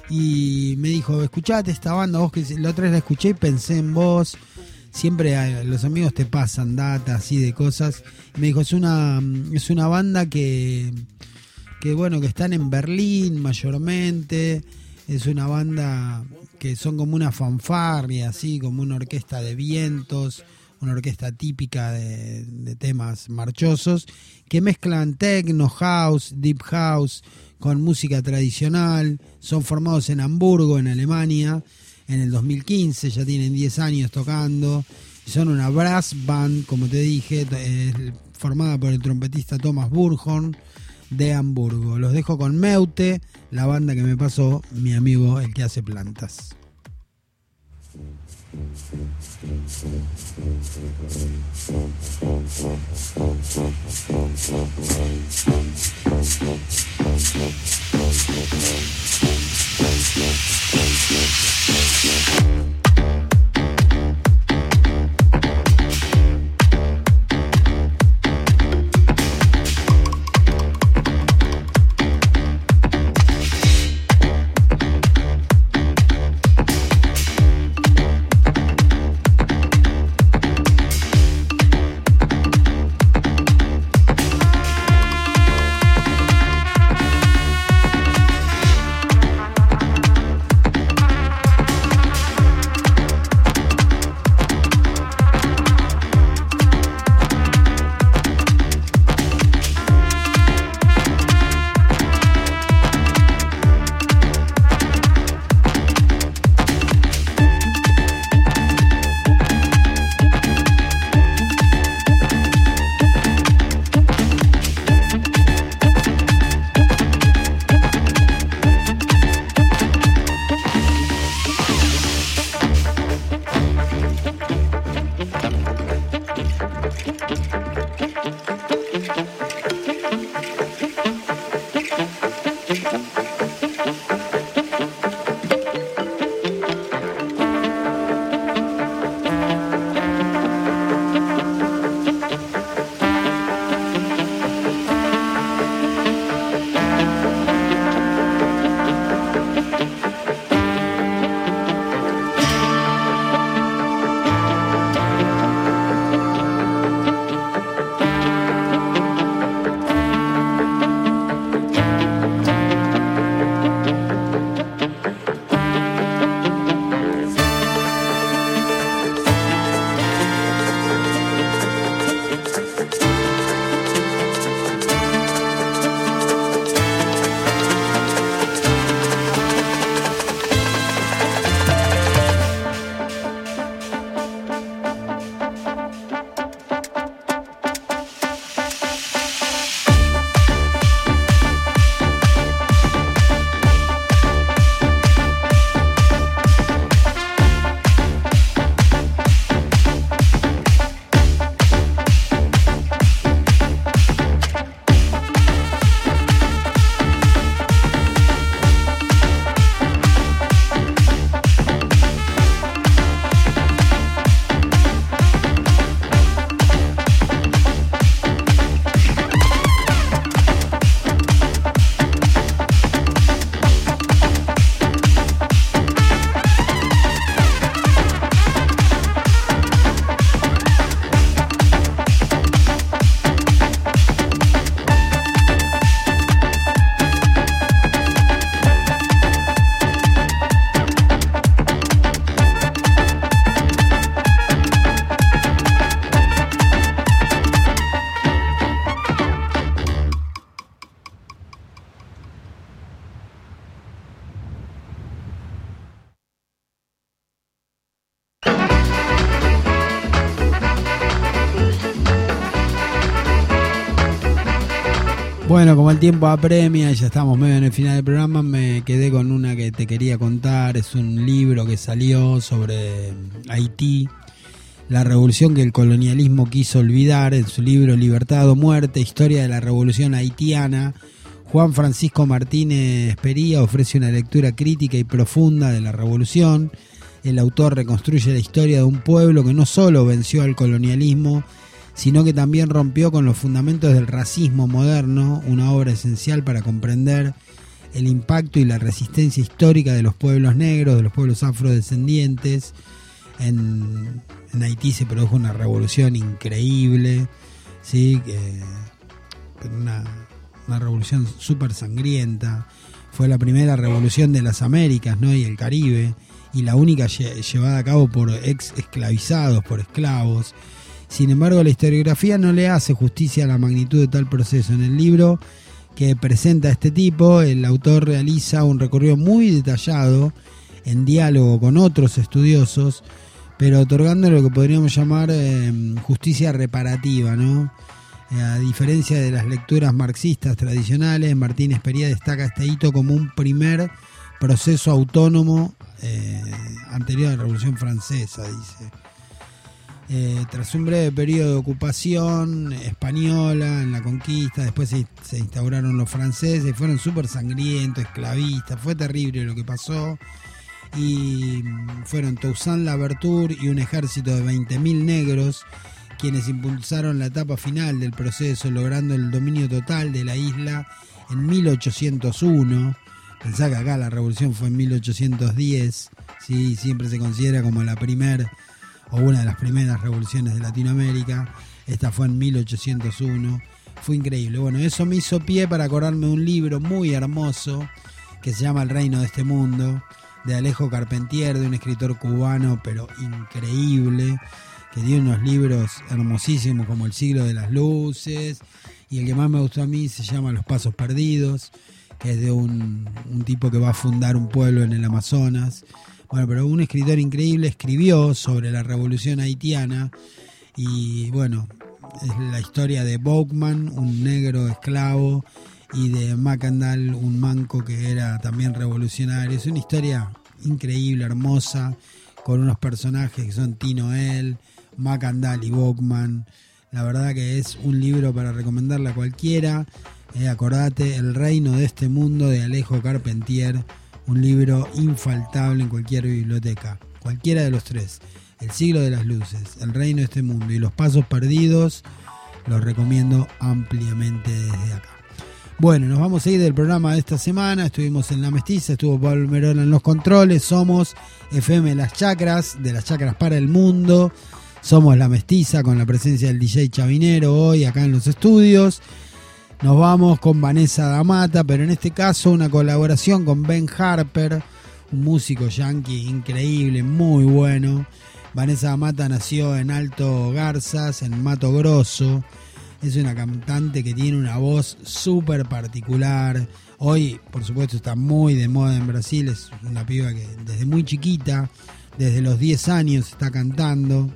y me dijo, escuchate esta banda, vos que la otra vez la escuché y pensé en vos. Siempre a los amigos te pasan data así de cosas. Y me dijo, es una, es una banda que, que bueno, que están en Berlín mayormente. Es una banda que son como una fanfarria, así como una orquesta de vientos, una orquesta típica de, de temas marchosos, que mezclan techno, house, deep house con música tradicional. Son formados en Hamburgo, en Alemania, en el dos mil quince, ya tienen diez años tocando. Son una brass band, como te dije, eh, formada por el trompetista Thomas Burhorn de Hamburgo. Los dejo con Meute, la banda que me pasó mi amigo el que hace plantas. Bueno, como el tiempo apremia y ya estamos medio en el final del programa, me quedé con una que te quería contar. Es un libro que salió sobre Haití, la revolución que el colonialismo quiso olvidar. En su libro Libertad o Muerte, Historia de la Revolución Haitiana, Juan Francisco Martínez Pería ofrece una lectura crítica y profunda de la revolución. El autor reconstruye la historia de un pueblo que no solo venció al colonialismo, sino que también rompió con los fundamentos del racismo moderno, una obra esencial para comprender el impacto y la resistencia histórica de los pueblos negros, de los pueblos afrodescendientes. En, en Haití se produjo una revolución increíble, ¿sí? que, una, una revolución súper sangrienta. Fue la primera revolución de las Américas, ¿no? y el Caribe, y la única lle- llevada a cabo por ex esclavizados, por esclavos. Sin embargo, la historiografía no le hace justicia a la magnitud de tal proceso. En el libro que presenta este tipo, el autor realiza un recorrido muy detallado en diálogo con otros estudiosos, pero otorgando lo que podríamos llamar eh, justicia reparativa, ¿no? Eh, a diferencia de las lecturas marxistas tradicionales, Martínez Pería destaca este hito como un primer proceso autónomo eh, anterior a la Revolución Francesa, dice. Eh, tras un breve periodo de ocupación española en la conquista, después se, se instauraron los franceses, fueron súper sangrientos, esclavistas, fue terrible lo que pasó, y fueron Toussaint Louverture y un ejército de veinte mil negros quienes impulsaron la etapa final del proceso, logrando el dominio total de la isla en mil ochocientos uno. Pensá que acá la revolución fue en mil ochocientos diez, ¿sí? Siempre se considera como la primera o una de las primeras revoluciones de Latinoamérica. Esta fue en mil ochocientos uno. Fue increíble. Bueno, eso me hizo pie para acordarme de un libro muy hermoso que se llama El reino de este mundo, de Alejo Carpentier, de un escritor cubano, pero increíble, que tiene unos libros hermosísimos como El siglo de las luces, y el que más me gustó a mí se llama Los pasos perdidos, que es de un, un tipo que va a fundar un pueblo en el Amazonas. Bueno, pero un escritor increíble escribió sobre la revolución haitiana, y bueno, es la historia de Boukman, un negro esclavo, y de Macandal, un manco que era también revolucionario. Es una historia increíble, hermosa, con unos personajes que son Tinoel, Macandal y Boukman. La verdad que es un libro para recomendarle a cualquiera. Eh, acordate, El reino de este mundo, de Alejo Carpentier, un libro infaltable en cualquier biblioteca, cualquiera de los tres. El siglo de las luces, El reino de este mundo y Los pasos perdidos, los recomiendo ampliamente desde acá. Bueno, nos vamos a ir del programa de esta semana. Estuvimos en La Mestiza, estuvo Pablo Merola en los controles. Somos F M Las Chacras, de Las Chacras para el Mundo. Somos La Mestiza, con la presencia del D J Chavinero hoy acá en los estudios. Nos vamos con Vanessa da Mata, pero en este caso una colaboración con Ben Harper, un músico yankee increíble, muy bueno. Vanessa da Mata nació en Alto Garzas, en Mato Grosso. Es una cantante que tiene una voz súper particular. Hoy, por supuesto, está muy de moda en Brasil. Es una piba que desde muy chiquita, desde los diez años, está cantando.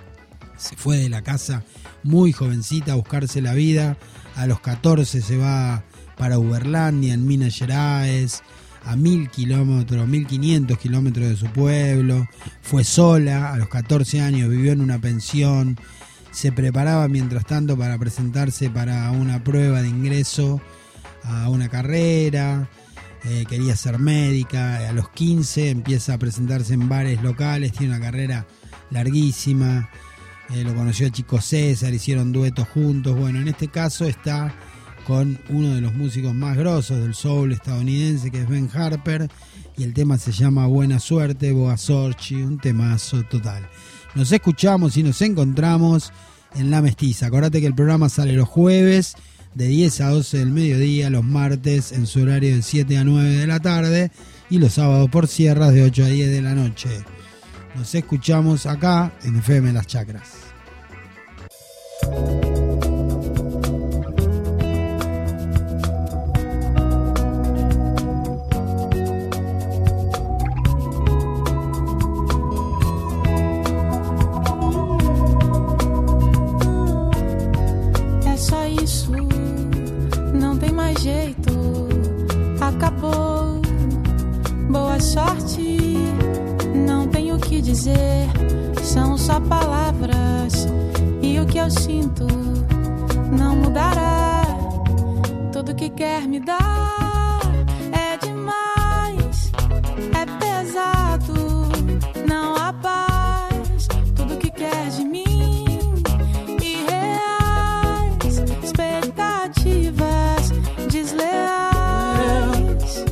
Se fue de la casa muy jovencita a buscarse la vida. A los catorce se va para Uberlândia, en Minas Gerais, a mil kilómetros, mil quinientos kilómetros de su pueblo. Fue sola, a los catorce años vivió en una pensión. Se preparaba mientras tanto para presentarse para una prueba de ingreso a una carrera. Eh, quería ser médica. A los quince empieza a presentarse en bares locales. Tiene una carrera larguísima. Eh, lo conoció a Chico César, hicieron duetos juntos. Bueno, en este caso está con uno de los músicos más grosos del soul estadounidense, que es Ben Harper, y el tema se llama Buena Suerte, Boa Sorte, un temazo total. Nos escuchamos y nos encontramos en La Mestiza. Acordate que el programa sale los jueves de diez a doce del mediodía, los martes en su horario de siete a nueve de la tarde, y los sábados por sierras de ocho a diez de la noche. Nos escuchamos acá en F M Las Chacras. É só isso, não tem mais jeito, acabou. Boa sorte. Não tenho o que dizer, são só palavras, e o que eu sinto não mudará. Tudo que quer me dar é demais, é pesado, não há paz. Tudo que quer de mim, irreais, expectativas desleais.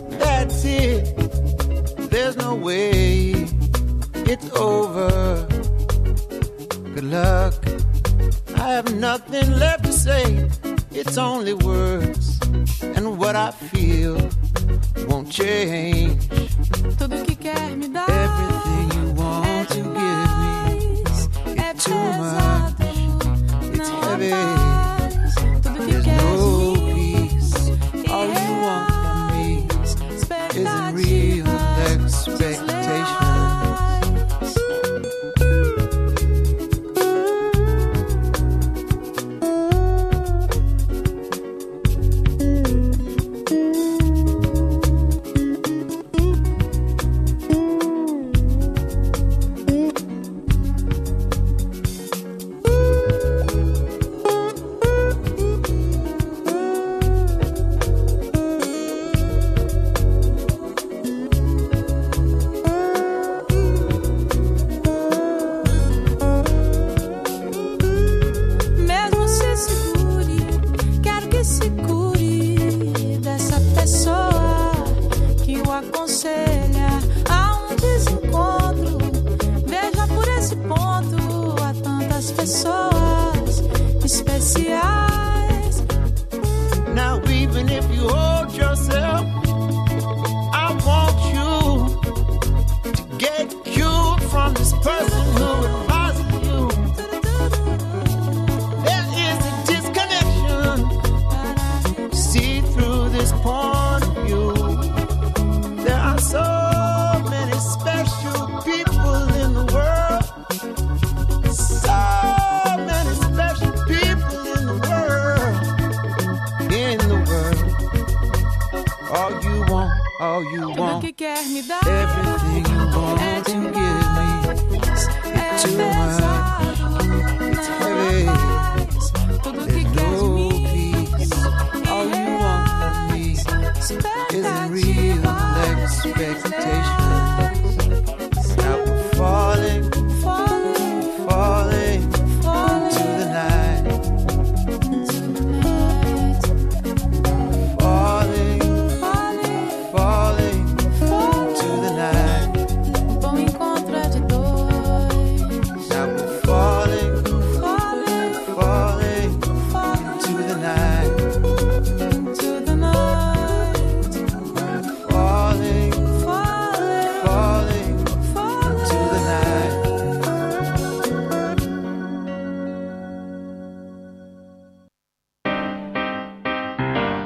there's no way it's over. Good luck. I have nothing left to say. It's only words, and what I feel won't change. Tudo que quer me dar. Everything you want to give me. It's too much. It's heavy. There's no peace. All you want from me isn't real expectations. All you want, que quer me dar. Everything you want é to give me. It's too much. It's heavy. Tudo There's que quer no de mim. peace. All you want from me isn't real expectation.